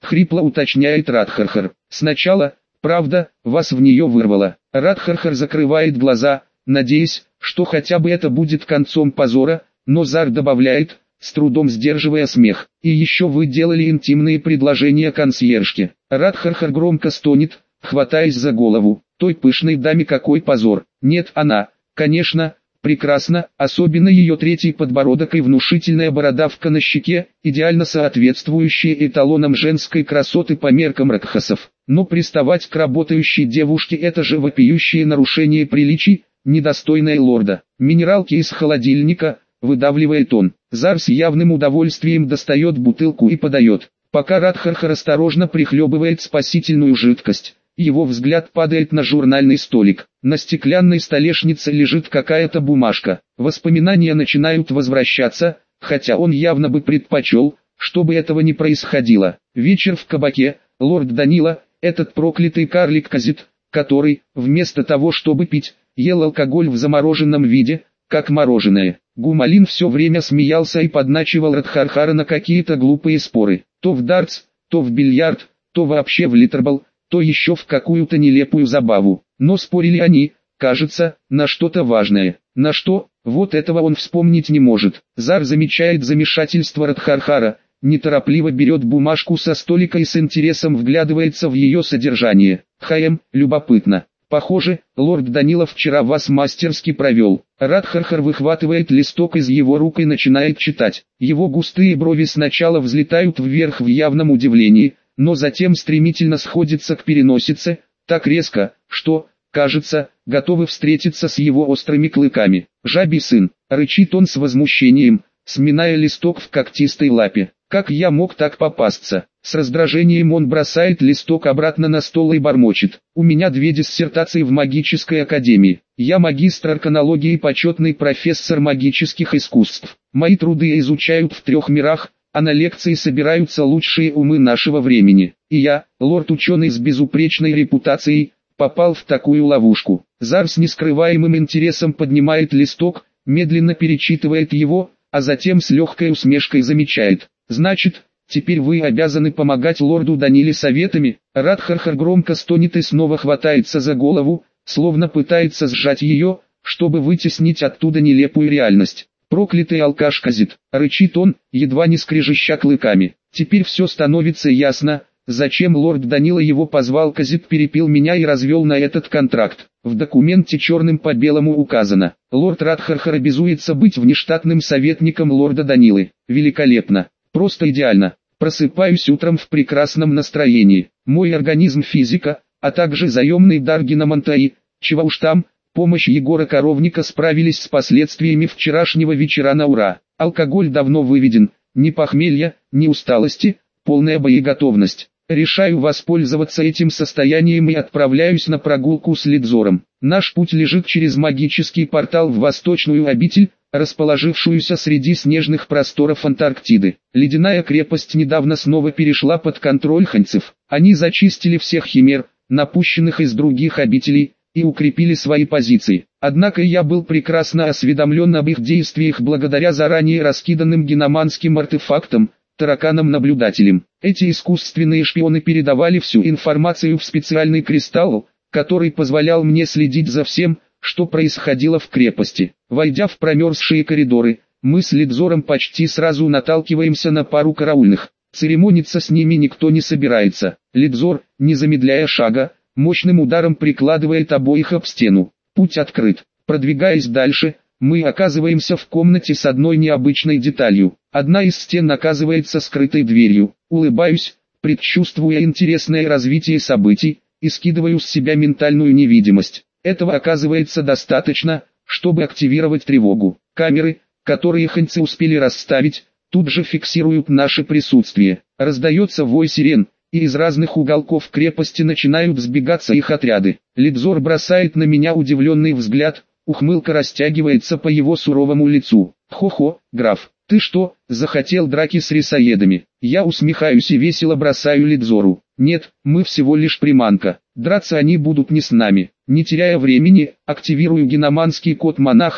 S1: хрипло уточняет Радхархар. Сначала, правда, вас в нее вырвало. Радхархар закрывает глаза, надеясь, что хотя бы это будет концом позора, но Зар добавляет, с трудом сдерживая смех. И еще вы делали интимные предложения консьержке. Радхархар громко стонет, хватаясь за голову. Той пышной даме какой позор. Нет, она, конечно, прекрасна, особенно ее третий подбородок и внушительная бородавка на щеке, идеально соответствующие эталонам женской красоты по меркам ракхасов. Но приставать к работающей девушке — это же вопиющее нарушение приличий, недостойное лорда. Минералки из холодильника, выдавливает он. Зар с явным удовольствием достает бутылку и подает. Пока Радхархар осторожно прихлебывает спасительную жидкость, его взгляд падает на журнальный столик. На стеклянной столешнице лежит какая-то бумажка. Воспоминания начинают возвращаться, хотя он явно бы предпочел, чтобы этого не происходило. Вечер в кабаке, лорд Данила, этот проклятый карлик Казит, который, вместо того чтобы пить, ел алкоголь в замороженном виде, как мороженое. Гумалин все время смеялся и подначивал Радхархара на какие-то глупые споры. То в дартс, то в бильярд, то вообще в литербол, то еще в какую-то нелепую забаву. Но спорили они, кажется, на что-то важное. На что, вот этого он вспомнить не может. Зар замечает замешательство Радхархара, неторопливо берет бумажку со столика и с интересом вглядывается в ее содержание. Любопытно. Похоже, лорд Данила вчера вас мастерски провел. Радхархар выхватывает листок из его рук и начинает читать. Его густые брови сначала взлетают вверх в явном удивлении, но затем стремительно сходятся к переносице, так резко, что, кажется, готовы встретиться с его острыми клыками. «Жабий сын!» — рычит он с возмущением, сминая листок в когтистой лапе. «Как я мог так попасться?» С раздражением он бросает листок обратно на стол и бормочет. «У меня 2 диссертации в магической академии. Я магистр арканологии и почетный профессор магических искусств. Мои труды изучают в 3 мирах, а на лекции собираются лучшие умы нашего времени. И я, лорд-ученый с безупречной репутацией, попал в такую ловушку». Зар с нескрываемым интересом поднимает листок, медленно перечитывает его, а затем с легкой усмешкой замечает. «Значит, теперь вы обязаны помогать лорду Даниле советами?» Радхархар громко стонет и снова хватается за голову, словно пытается сжать ее, чтобы вытеснить оттуда нелепую реальность. «Проклятый алкаш Казит!» — рычит он, едва не скрежеща клыками. «Теперь все становится ясно, зачем лорд Данила его позвал. Казит перепил меня и развел на этот контракт. В документе черным по белому указано. Лорд Радхархар обязуется быть внештатным советником лорда Данилы. Великолепно! Просто идеально. Просыпаюсь утром в прекрасном настроении. Мой организм физика, а также заемный дар Гинамантаи, чего уж там, помощь Егора Коровника справились с последствиями вчерашнего вечера на ура. Алкоголь давно выведен, ни похмелья, ни усталости, полная боеготовность. Решаю воспользоваться этим состоянием и отправляюсь на прогулку с Лидзором. Наш путь лежит через магический портал в восточную обитель, расположившуюся среди снежных просторов Антарктиды. Ледяная крепость недавно снова перешла под контроль ханьцев. Они зачистили всех химер, напущенных из других обителей, и укрепили свои позиции. Однако я был прекрасно осведомлен об их действиях благодаря заранее раскиданным гиноманским артефактам, тараканам-наблюдателям. Эти искусственные шпионы передавали всю информацию в специальный кристалл, который позволял мне следить за всем, что происходило в крепости. Войдя в промерзшие коридоры, мы с Лидзором почти сразу наталкиваемся на пару караульных. Церемониться с ними никто не собирается. Лидзор, не замедляя шага, мощным ударом прикладывает обоих об стену. Путь открыт. Продвигаясь дальше, мы оказываемся в комнате с одной необычной деталью. Одна из стен оказывается скрытой дверью. Улыбаюсь, предчувствуя интересное развитие событий, и скидываю с себя ментальную невидимость. Этого оказывается достаточно, чтобы активировать тревогу. Камеры, которые ханьцы успели расставить, тут же фиксируют наше присутствие. Раздается вой сирен, и из разных уголков крепости начинают сбегаться их отряды. Лидзор бросает на меня удивленный взгляд, ухмылка растягивается по его суровому лицу. «Хо-хо, граф, ты что, захотел драки с рисоедами?» Я усмехаюсь и весело бросаю Лидзору. «Нет, мы всего лишь приманка. Драться они будут не с нами». Не теряя времени, активирую гиноманский код монахов,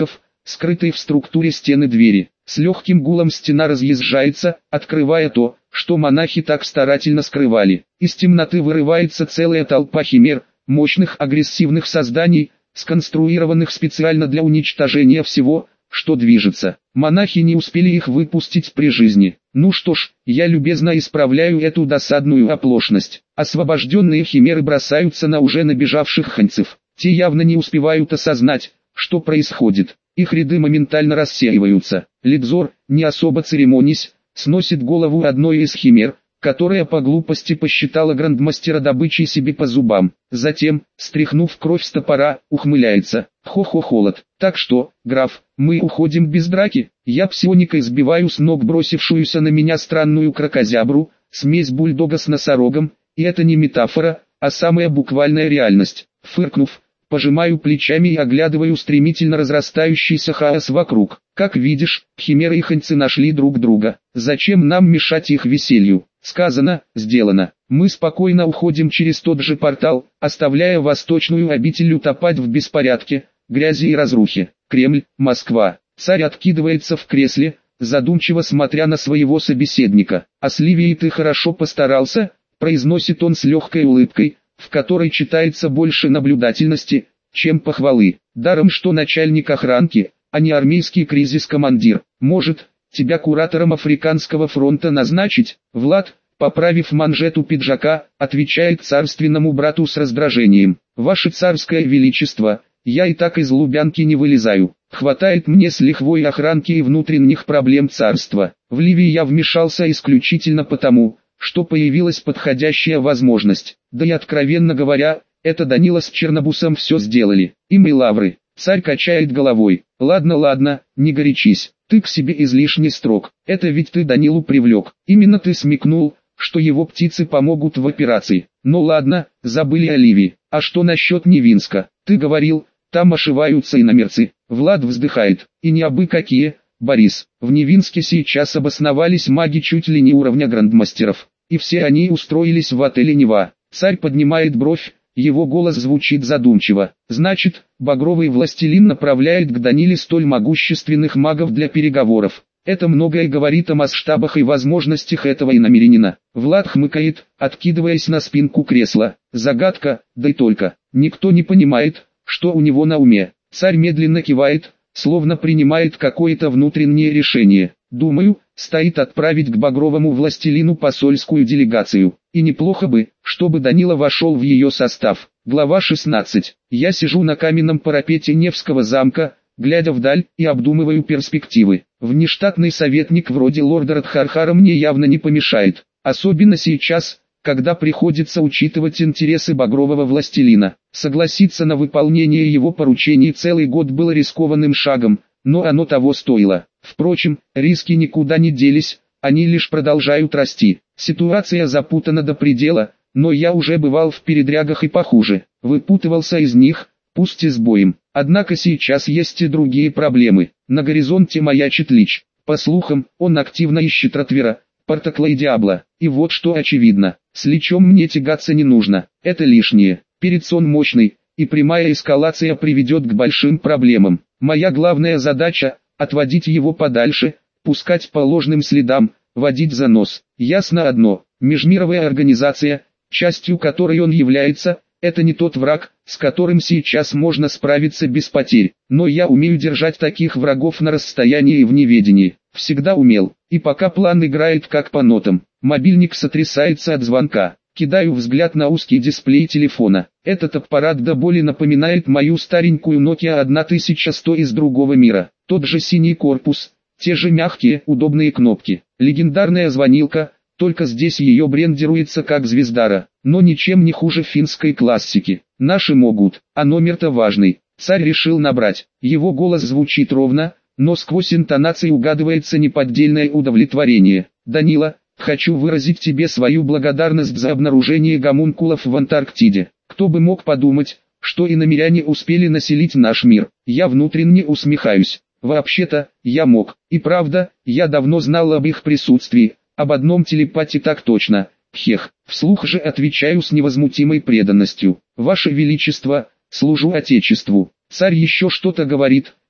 S1: скрытой в структуре стены двери. С легким гулом стена разъезжается, открывая то, что монахи так старательно скрывали. Из темноты вырывается целая толпа химер, мощных агрессивных созданий, сконструированных специально для уничтожения всего, что движется. Монахи не успели их выпустить при жизни. Ну что ж, я любезно исправляю эту досадную оплошность. Освобожденные химеры бросаются на уже набежавших ханьцев. Те явно не успевают осознать, что происходит. Их ряды моментально рассеиваются. Лидзор, не особо церемонясь, сносит голову одной из химер, которая по глупости посчитала грандмастера добычей себе по зубам. Затем, стряхнув кровь с топора, ухмыляется. Хо-хо-холод. Так что, граф, мы уходим без драки? Я псионикой сбиваю с ног бросившуюся на меня странную кракозябру, смесь бульдога с носорогом, и это не метафора, а самая буквальная реальность. Фыркнув, пожимаю плечами и оглядываю стремительно разрастающийся хаос вокруг. Как видишь, химеры и ханьцы нашли друг друга. Зачем нам мешать их веселью? Сказано, сделано. Мы спокойно уходим через тот же портал, оставляя восточную обитель утопать в беспорядке, грязи и разрухе. Кремль, Москва. Царь откидывается в кресле, задумчиво смотря на своего собеседника. «А с Ливией ты хорошо постарался», — произносит он с легкой улыбкой, в которой читается больше наблюдательности, чем похвалы. Даром что начальник охранки, а не армейский кризис-командир. Может, тебя куратором Африканского фронта назначить? Влад, поправив манжету пиджака, отвечает царственному брату с раздражением. Ваше царское величество, я и так из Лубянки не вылезаю. Хватает мне с лихвой охранки и внутренних проблем царства. В Ливии я вмешался исключительно потому, что появилась подходящая возможность. Да и откровенно говоря, это Данила с Чернобусом все сделали. Им и лавры. Царь качает головой. Ладно, ладно, не горячись. Ты к себе излишне строг. Это ведь ты Данилу привлек. Именно ты смекнул, что его птицы помогут в операции. Ну ладно, забыли о Ливии. А что насчет Невинска? Ты говорил, там ошиваются иномерцы. Влад вздыхает. И не абы какие, Борис. В Невинске сейчас обосновались маги чуть ли не уровня грандмастеров. И все они устроились в отеле Нева. Царь поднимает бровь, его голос звучит задумчиво. Значит, багровый властелин направляет к Даниле столь могущественных магов для переговоров. Это многое говорит о масштабах и возможностях этого иномерянина. Влад хмыкает, откидываясь на спинку кресла. Загадка, да и только. Никто не понимает, что у него на уме. Царь медленно кивает, словно принимает какое-то внутреннее решение. Думаю, стоит отправить к багровому властелину посольскую делегацию. И неплохо бы, чтобы Данила вошел в ее состав. Глава 16. Я сижу на каменном парапете Невского замка, глядя вдаль и обдумываю перспективы. Внештатный советник вроде лорда Радхархара мне явно не помешает. Особенно сейчас, когда приходится учитывать интересы багрового властелина. Согласиться на выполнение его поручений целый год было рискованным шагом, но оно того стоило. Впрочем, риски никуда не делись, они лишь продолжают расти. Ситуация запутана до предела, но я уже бывал в передрягах и похуже. Выпутывался из них, пусть и с боем. Однако сейчас есть и другие проблемы. На горизонте маячит Лич. По слухам, он активно ищет Ротвера, Партакла и Диабло. И вот что очевидно, с Личом мне тягаться не нужно, это лишнее. Перецон мощный, и прямая эскалация приведет к большим проблемам. Моя главная задача – отводить его подальше, пускать по ложным следам, водить за нос. Ясно одно, межмировая организация, частью которой он является, это не тот враг, с которым сейчас можно справиться без потерь. Но я умею держать таких врагов на расстоянии и в неведении. Всегда умел. И пока план играет как по нотам. Мобильник сотрясается от звонка. Кидаю взгляд на узкий дисплей телефона. Этот аппарат до боли напоминает мою старенькую Nokia 1100 из другого мира. Тот же синий корпус, те же мягкие, удобные кнопки. Легендарная звонилка, только здесь ее брендируется как Звездара, но ничем не хуже финской классики. Наши могут, а номер-то важный. Царь решил набрать. Его голос звучит ровно, но сквозь интонации угадывается неподдельное удовлетворение. Данила, хочу выразить тебе свою благодарность за обнаружение гомункулов в Антарктиде. Кто бы мог подумать, что иномиряне успели населить наш мир. Я внутренне усмехаюсь. Вообще-то, я мог. И правда, я давно знал об их присутствии. Об одном телепате так точно. Хех. Вслух же отвечаю с невозмутимой преданностью. Ваше Величество, служу Отечеству. Царь еще что-то говорит,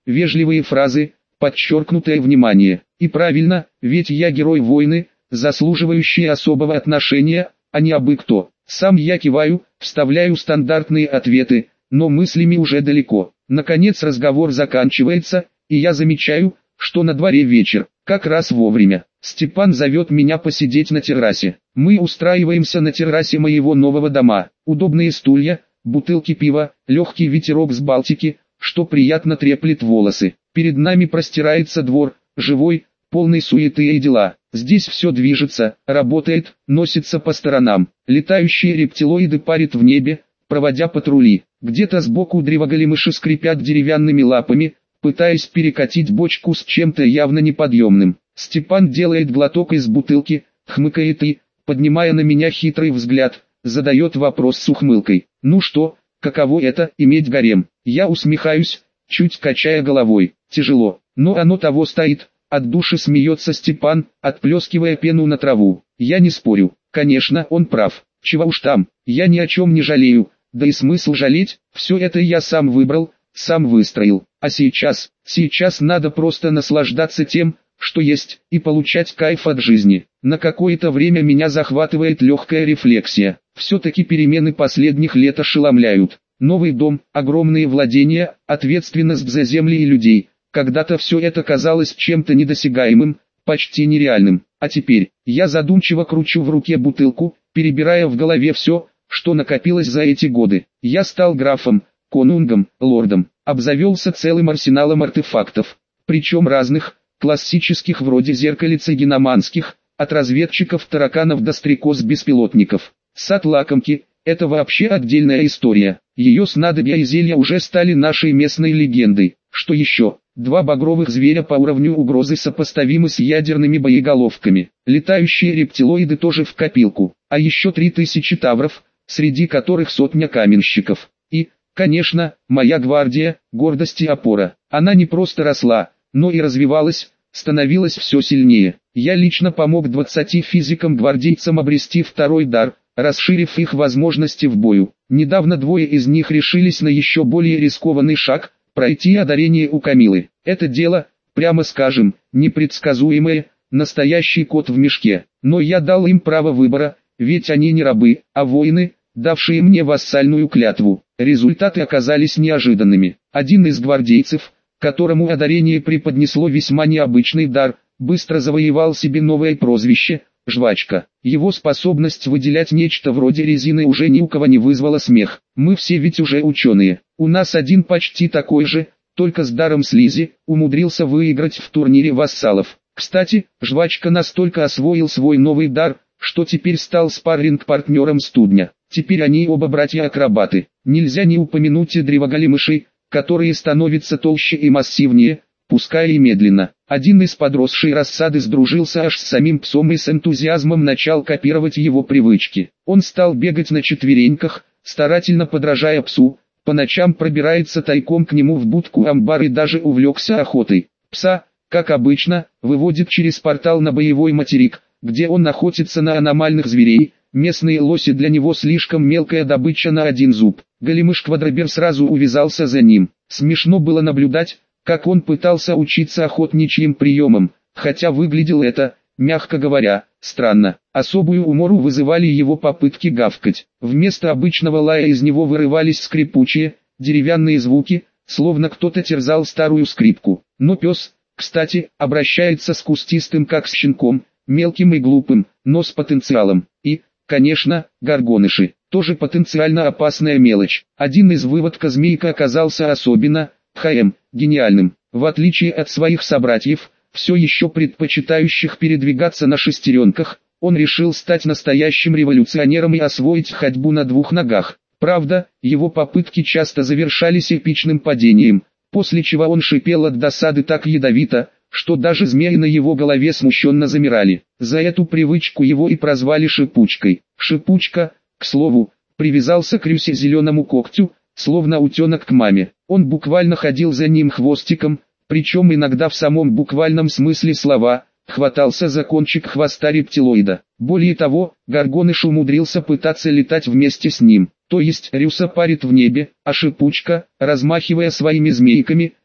S1: вежливые фразы, подчеркнутое внимание. И правильно, ведь я герой войны, заслуживающий особого отношения, а не абы кто. Сам я киваю, вставляю стандартные ответы, но мыслями уже далеко. Наконец разговор заканчивается, и я замечаю, что на дворе вечер, как раз вовремя. Степан зовет меня посидеть на террасе. Мы устраиваемся на террасе моего нового дома. Удобные стулья, бутылки пива, легкий ветерок с Балтики, что приятно треплет волосы. Перед нами простирается двор, живой, полный суеты и дела. Здесь все движется, работает, носится по сторонам. Летающие рептилоиды парят в небе, проводя патрули. Где-то сбоку древоголемыши скрипят деревянными лапами, пытаясь перекатить бочку с чем-то явно неподъемным. Степан делает глоток из бутылки, хмыкает и, поднимая на меня хитрый взгляд, задает вопрос с ухмылкой. «Ну что, каково это, иметь гарем?» Я усмехаюсь, чуть качая головой. «Тяжело, но оно того стоит». От души смеется Степан, отплескивая пену на траву. Я не спорю, конечно, он прав. Чего уж там, я ни о чем не жалею, да и смысл жалеть, все это я сам выбрал, сам выстроил. А сейчас надо просто наслаждаться тем, что есть, и получать кайф от жизни. На какое-то время меня захватывает легкая рефлексия. Все-таки перемены последних лет ошеломляют. Новый дом, огромные владения, ответственность за земли и людей. Когда-то все это казалось чем-то недосягаемым, почти нереальным. А теперь, я задумчиво кручу в руке бутылку, перебирая в голове все, что накопилось за эти годы. Я стал графом, конунгом, лордом, обзавелся целым арсеналом артефактов, причем разных, классических вроде зеркалицы геноманских, от разведчиков тараканов до стрекоз-беспилотников. Сад лакомки – это вообще отдельная история. Ее снадобья и зелья уже стали нашей местной легендой. Что еще? 2 багровых зверя по уровню угрозы сопоставимы с ядерными боеголовками. Летающие рептилоиды тоже в копилку. А еще 3000 тавров, среди которых сотня каменщиков. И, конечно, моя гвардия, гордость и опора. Она не просто росла, но и развивалась, становилась все сильнее. Я лично помог 20 физикам-гвардейцам обрести второй дар, расширив их возможности в бою. Недавно 2 из них решились на еще более рискованный шаг – пройти одарение у Камилы. Это дело, прямо скажем, непредсказуемое, настоящий кот в мешке. Но я дал им право выбора, ведь они не рабы, а воины, давшие мне вассальную клятву. Результаты оказались неожиданными. Один из гвардейцев, которому одарение преподнесло весьма необычный дар, быстро завоевал себе новое прозвище – «Жвачка». Его способность выделять нечто вроде резины уже ни у кого не вызвала смех. Мы все ведь уже ученые. У нас один почти такой же, только с даром слизи, умудрился выиграть в турнире вассалов. Кстати, Жвачка настолько освоил свой новый дар, что теперь стал спарринг-партнером студня. Теперь они оба братья-акробаты. Нельзя не упомянуть и древоголемышей, которые становятся толще и массивнее, пускай и медленно. Один из подросшей рассады сдружился аж с самим псом и с энтузиазмом начал копировать его привычки. Он стал бегать на четвереньках, старательно подражая псу, по ночам пробирается тайком к нему в будку-амбар и даже увлекся охотой. Пса, как обычно, выводит через портал на боевой материк, где он охотится на аномальных зверей. Местные лоси для него слишком мелкая добыча на один зуб. Големыш-квадробер сразу увязался за ним. Смешно было наблюдать, как он пытался учиться охотничьим приемам, хотя выглядел это, мягко говоря, странно. Особую умору вызывали его попытки гавкать. Вместо обычного лая из него вырывались скрипучие, деревянные звуки, словно кто-то терзал старую скрипку. Но пес, кстати, обращается с кустистым как с щенком, мелким и глупым, но с потенциалом. И, конечно, горгоныши, тоже потенциально опасная мелочь. Один из выводка змейка оказался особенно, гениальным. В отличие от своих собратьев, все еще предпочитающих передвигаться на шестеренках, он решил стать настоящим революционером и освоить ходьбу на 2 ногах. Правда, его попытки часто завершались эпичным падением, после чего он шипел от досады так ядовито, что даже змеи на его голове смущенно замирали. За эту привычку его и прозвали Шипучкой. Шипучка, к слову, привязался к Рюсе зеленому когтю, словно утенок к маме. Он буквально ходил за ним хвостиком, причем иногда в самом буквальном смысле слова, хватался за кончик хвоста рептилоида. Более того, горгоныш умудрился пытаться летать вместе с ним. То есть Рюса парит в небе, а Шипучка, размахивая своими змейками,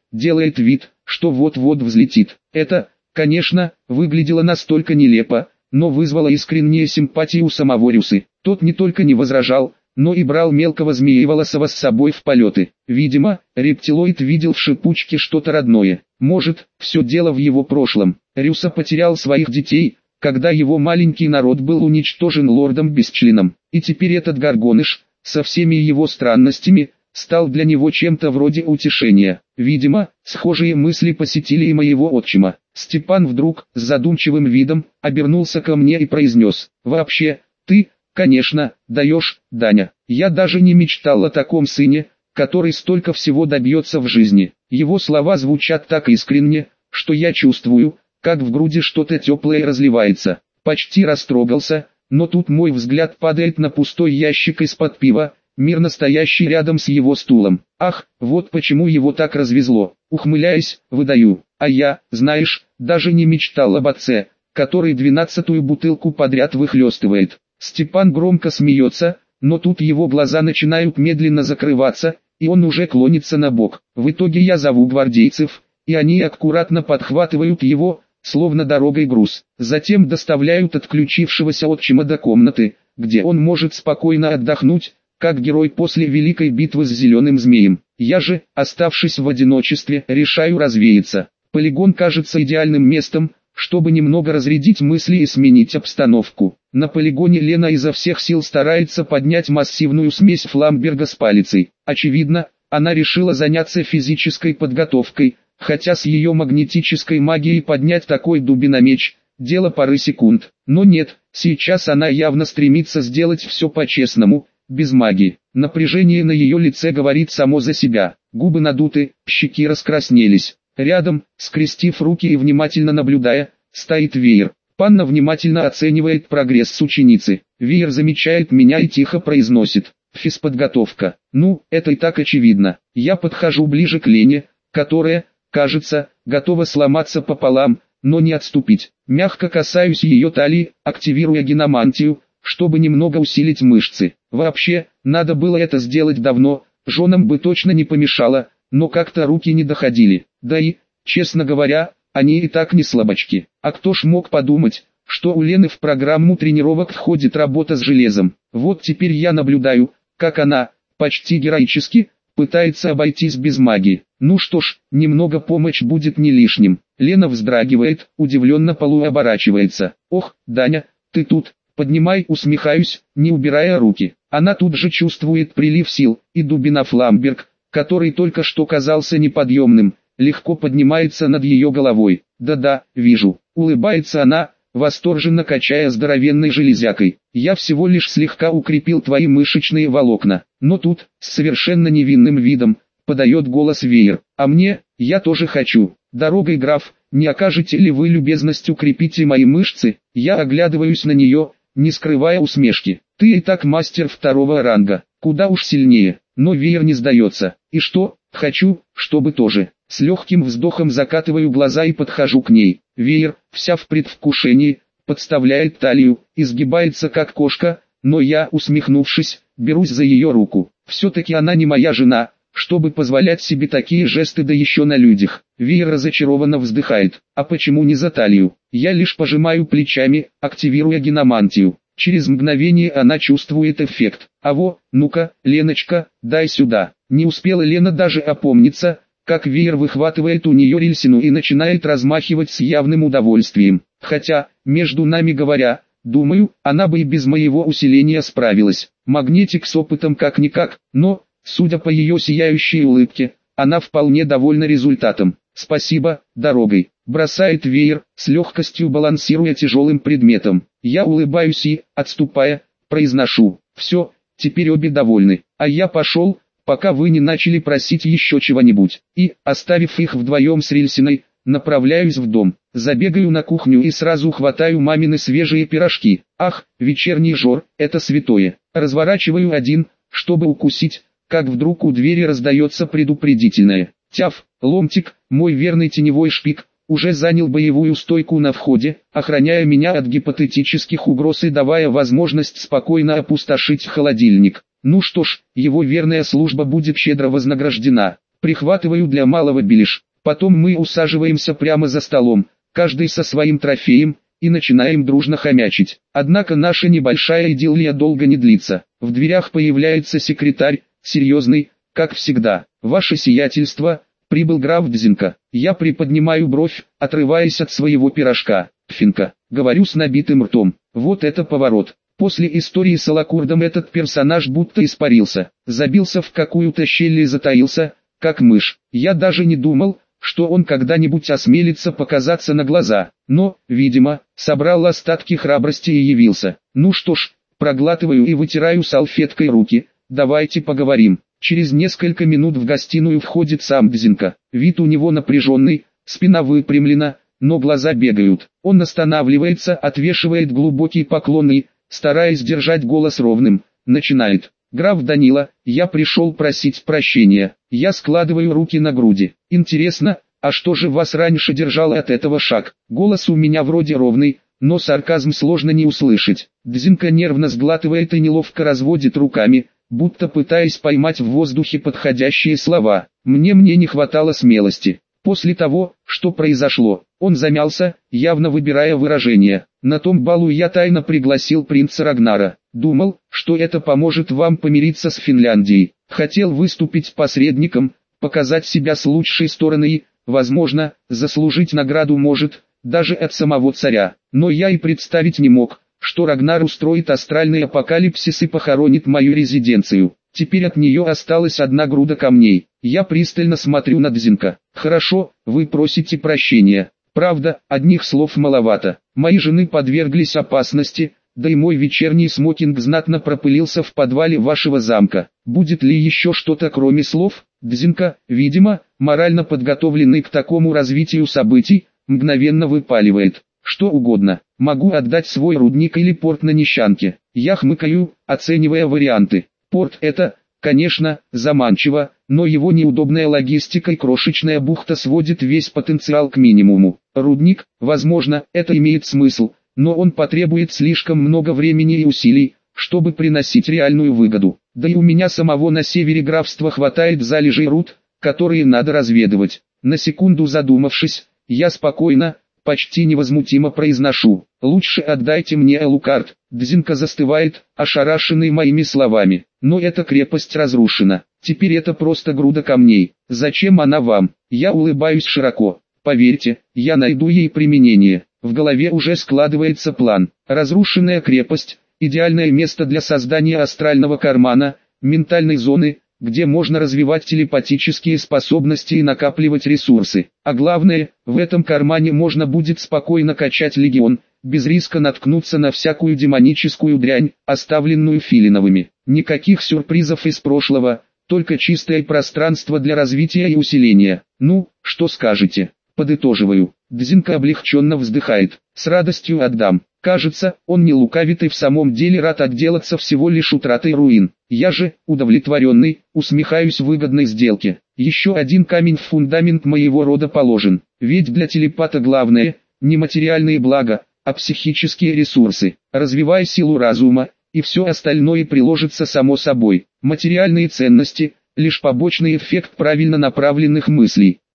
S1: делает вид, что вот-вот взлетит. Это, конечно, выглядело настолько нелепо, но вызвало искреннюю симпатию у самого Рюсы. Тот не только не возражал, но и брал мелкого змееволосого с собой в полеты. Видимо, рептилоид видел в шипучке что-то родное. Может, все дело в его прошлом. Рюса потерял своих детей, когда его маленький народ был уничтожен лордом Бесчленом. И теперь этот горгоныш, со всеми его странностями, стал для него чем-то вроде утешения. Видимо, схожие мысли посетили и моего отчима. Степан вдруг, с задумчивым видом, обернулся ко мне и произнес: «Вообще, ты, конечно, даешь, Даня. Я даже не мечтал о таком сыне, который столько всего добьется в жизни». Его слова звучат так искренне, что я чувствую, как в груди что-то теплое разливается. Почти растрогался, но тут мой взгляд падает на пустой ящик из-под пива, мирно стоящий рядом с его стулом. Ах, вот почему его так развезло. Ухмыляясь, выдаю: а я, знаешь, даже не мечтал об отце, который 12-ю бутылку подряд выхлестывает. Степан громко смеется, но тут его глаза начинают медленно закрываться, и он уже клонится на бок. В итоге я зову гвардейцев, и они аккуратно подхватывают его, словно дорогой груз. Затем доставляют отключившегося отчима до комнаты, где он может спокойно отдохнуть, как герой после великой битвы с зеленым змеем. Я же, оставшись в одиночестве, решаю развеяться. Полигон кажется идеальным местом, чтобы немного разрядить мысли и сменить обстановку. На полигоне Лена изо всех сил старается поднять массивную смесь фламберга с палицей. Очевидно, она решила заняться физической подготовкой, хотя с ее магнетической магией поднять такой дубиномеч – дело пары секунд. Но нет, сейчас она явно стремится сделать все по-честному, без магии. Напряжение на ее лице говорит само за себя. Губы надуты, щеки раскраснелись. Рядом, скрестив руки и внимательно наблюдая, стоит Веер. Панна внимательно оценивает прогресс ученицы. Веер замечает меня и тихо произносит: «Физподготовка». Ну, это и так очевидно. Я подхожу ближе к Лене, которая, кажется, готова сломаться пополам, но не отступить. Мягко касаюсь ее талии, активируя геномантию, чтобы немного усилить мышцы. Вообще, надо было это сделать давно, женам бы точно не помешало, но как-то руки не доходили. Да и, честно говоря, они и так не слабачки. А кто ж мог подумать, что у Лены в программу тренировок входит работа с железом. Вот теперь я наблюдаю, как она, почти героически, пытается обойтись без магии. Ну что ж, немного помощь будет не лишним. Лена вздрагивает, удивленно полуоборачивается. «Ох, Даня, ты тут?» Поднимай, усмехаюсь, не убирая руки. Она тут же чувствует прилив сил, и дубина фламберг, который только что казался неподъемным, легко поднимается над ее головой. «Да-да, вижу», — улыбается она, восторженно качая здоровенной железякой. «Я всего лишь слегка укрепил твои мышечные волокна». Но тут, с совершенно невинным видом, подает голос Веер: «А мне, я тоже хочу. Дорогой, граф, не окажете ли вы любезность укрепить и мои мышцы?» Я оглядываюсь на нее, не скрывая усмешки. «Ты и так мастер второго ранга, куда уж сильнее». Но Веер не сдается. «И что, хочу, чтобы тоже». С легким вздохом закатываю глаза и подхожу к ней. Веер, вся в предвкушении, подставляет талию, изгибается как кошка, но я, усмехнувшись, берусь за ее руку. Все-таки она не моя жена, чтобы позволять себе такие жесты, да еще на людях. Веер разочарованно вздыхает. «А почему не за талию?» Я лишь пожимаю плечами, активируя геномантию. Через мгновение она чувствует эффект. «Аво, ну-ка, Леночка, дай сюда». Не успела Лена даже опомниться, как Веер выхватывает у нее рельсину и начинает размахивать с явным удовольствием. Хотя, между нами говоря, думаю, она бы и без моего усиления справилась. Магнетик с опытом как-никак, но, судя по ее сияющей улыбке, она вполне довольна результатом. «Спасибо, дорогой», — бросает Веер, с легкостью балансируя тяжелым предметом. Я улыбаюсь и, отступая, произношу: «Все, теперь обе довольны, а я пошел, пока вы не начали просить еще чего-нибудь». И, оставив их вдвоем с Рельсиной, направляюсь в дом. Забегаю на кухню и сразу хватаю мамины свежие пирожки. Ах, вечерний жор, это святое. Разворачиваю один, чтобы укусить, как вдруг у двери раздается предупредительное: «Тяф». Ломтик, мой верный теневой шпик, уже занял боевую стойку на входе, охраняя меня от гипотетических угроз и давая возможность спокойно опустошить холодильник. Ну что ж, его верная служба будет щедро вознаграждена. Прихватываю для малого беляш. Потом мы усаживаемся прямо за столом, каждый со своим трофеем, и начинаем дружно хомячить. Однако наша небольшая идиллия долго не длится. В дверях появляется секретарь, серьезный, как всегда. «Ваше сиятельство, прибыл граф Дзинка». Я приподнимаю бровь, отрываясь от своего пирожка. «Финка», говорю с набитым ртом. Вот это поворот. После истории с Алакурдом этот персонаж будто испарился, забился в какую-то щель и затаился, как мышь. Я даже не думал, что он когда-нибудь осмелится показаться на глаза, но, видимо, собрал остатки храбрости и явился. Ну что ж, проглатываю и вытираю салфеткой руки, давайте поговорим. Через несколько минут в гостиную входит сам Дзинка. Вид у него напряженный, спина выпрямлена, но глаза бегают. Он останавливается, отвешивает глубокий поклон и, стараясь держать голос ровным, начинает. «Граф Данила, я пришел просить прощения». Я складываю руки на груди. «Интересно, а что же вас раньше держало от этого шаг?» Голос у меня вроде ровный, но сарказм сложно не услышать. Дзинка нервно сглатывает и неловко разводит руками, будто пытаясь поймать в воздухе подходящие слова. Мне не хватало смелости. После того, что произошло, он замялся, явно выбирая выражение. «На том балу я тайно пригласил принца Рагнара. Думал, что это поможет вам помириться с Финляндией. Хотел выступить посредником, показать себя с лучшей стороны и, возможно, заслужить награду может, даже от самого царя. Но я и представить не мог, что Рагнар устроит астральный апокалипсис и похоронит мою резиденцию. Теперь от нее осталась одна груда камней». Я пристально смотрю на Дзинка. «Хорошо, вы просите прощения. Правда, одних слов маловато. Мои жены подверглись опасности, да и мой вечерний смокинг знатно пропылился в подвале вашего замка. Будет ли еще что-то кроме слов?» Дзинка, видимо, морально подготовленный к такому развитию событий, мгновенно выпаливает. «Что угодно. Могу отдать свой рудник или порт на Нищанке». Я хмыкаю, оценивая варианты. Порт это, конечно, заманчиво, но его неудобная логистика и крошечная бухта сводит весь потенциал к минимуму. Рудник, возможно, это имеет смысл, но он потребует слишком много времени и усилий, чтобы приносить реальную выгоду. Да и у меня самого на севере графства хватает залежей руд, которые надо разведывать. На секунду задумавшись, я спокойно, почти невозмутимо произношу: «Лучше отдайте мне Элукард». Дзинка застывает, ошарашенный моими словами. «Но эта крепость разрушена. Теперь это просто груда камней. Зачем она вам?» Я улыбаюсь широко. «Поверьте, я найду ей применение». В голове уже складывается план. Разрушенная крепость – идеальное место для создания астрального кармана, ментальной зоны, где можно развивать телепатические способности и накапливать ресурсы. А главное, в этом кармане можно будет спокойно качать легион, без риска наткнуться на всякую демоническую дрянь, оставленную Филиновыми. Никаких сюрпризов из прошлого, только чистое пространство для развития и усиления. Ну, что скажете? Подытоживаю. Дзинка облегченно вздыхает. «С радостью отдам». Кажется, он не лукавит и в самом деле рад отделаться всего лишь утратой руин. Я же, удовлетворенный, усмехаюсь выгодной сделке. Еще один камень в фундамент моего рода положен. Ведь для телепата главное – не материальные блага, а психические ресурсы. Развивай силу разума, и все остальное приложится само собой. Материальные ценности – лишь побочный эффект правильно направленных мыслей.